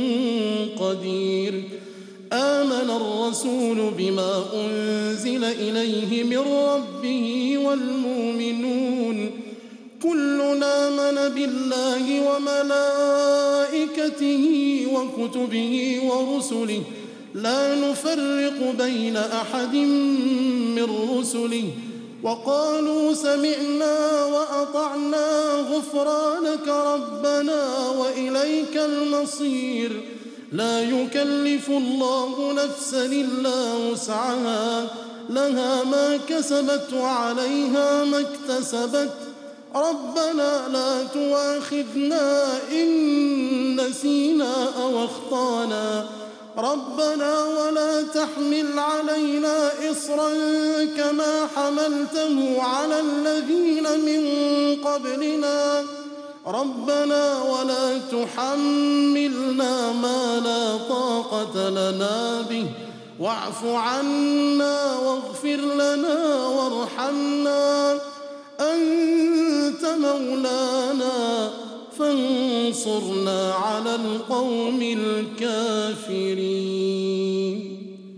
قدير. آمن الرسول بما أنزل إليه من ربه والمؤمنون كلنا آمن بالله وملائكته وكتبه ورسله لا نفرق بين أحد من رسله وقالوا سمعنا وأطعنا غفرانك ربنا وإليك المصير. لا يكلف الله نفسا إلا وسعها لها ما كسبت وعليها ما اكتسبت ربنا لا تؤاخذنا إن نسينا أو أخطأنا ربنا ولا تحمل علينا إصرا كما حملته على الذين من قبلنا ربنا ولا تحملنا ما لا طاقة لنا به واعف عنا واغفر لنا وارحمنا أنت مولانا فانصرنا على القوم الكافرين.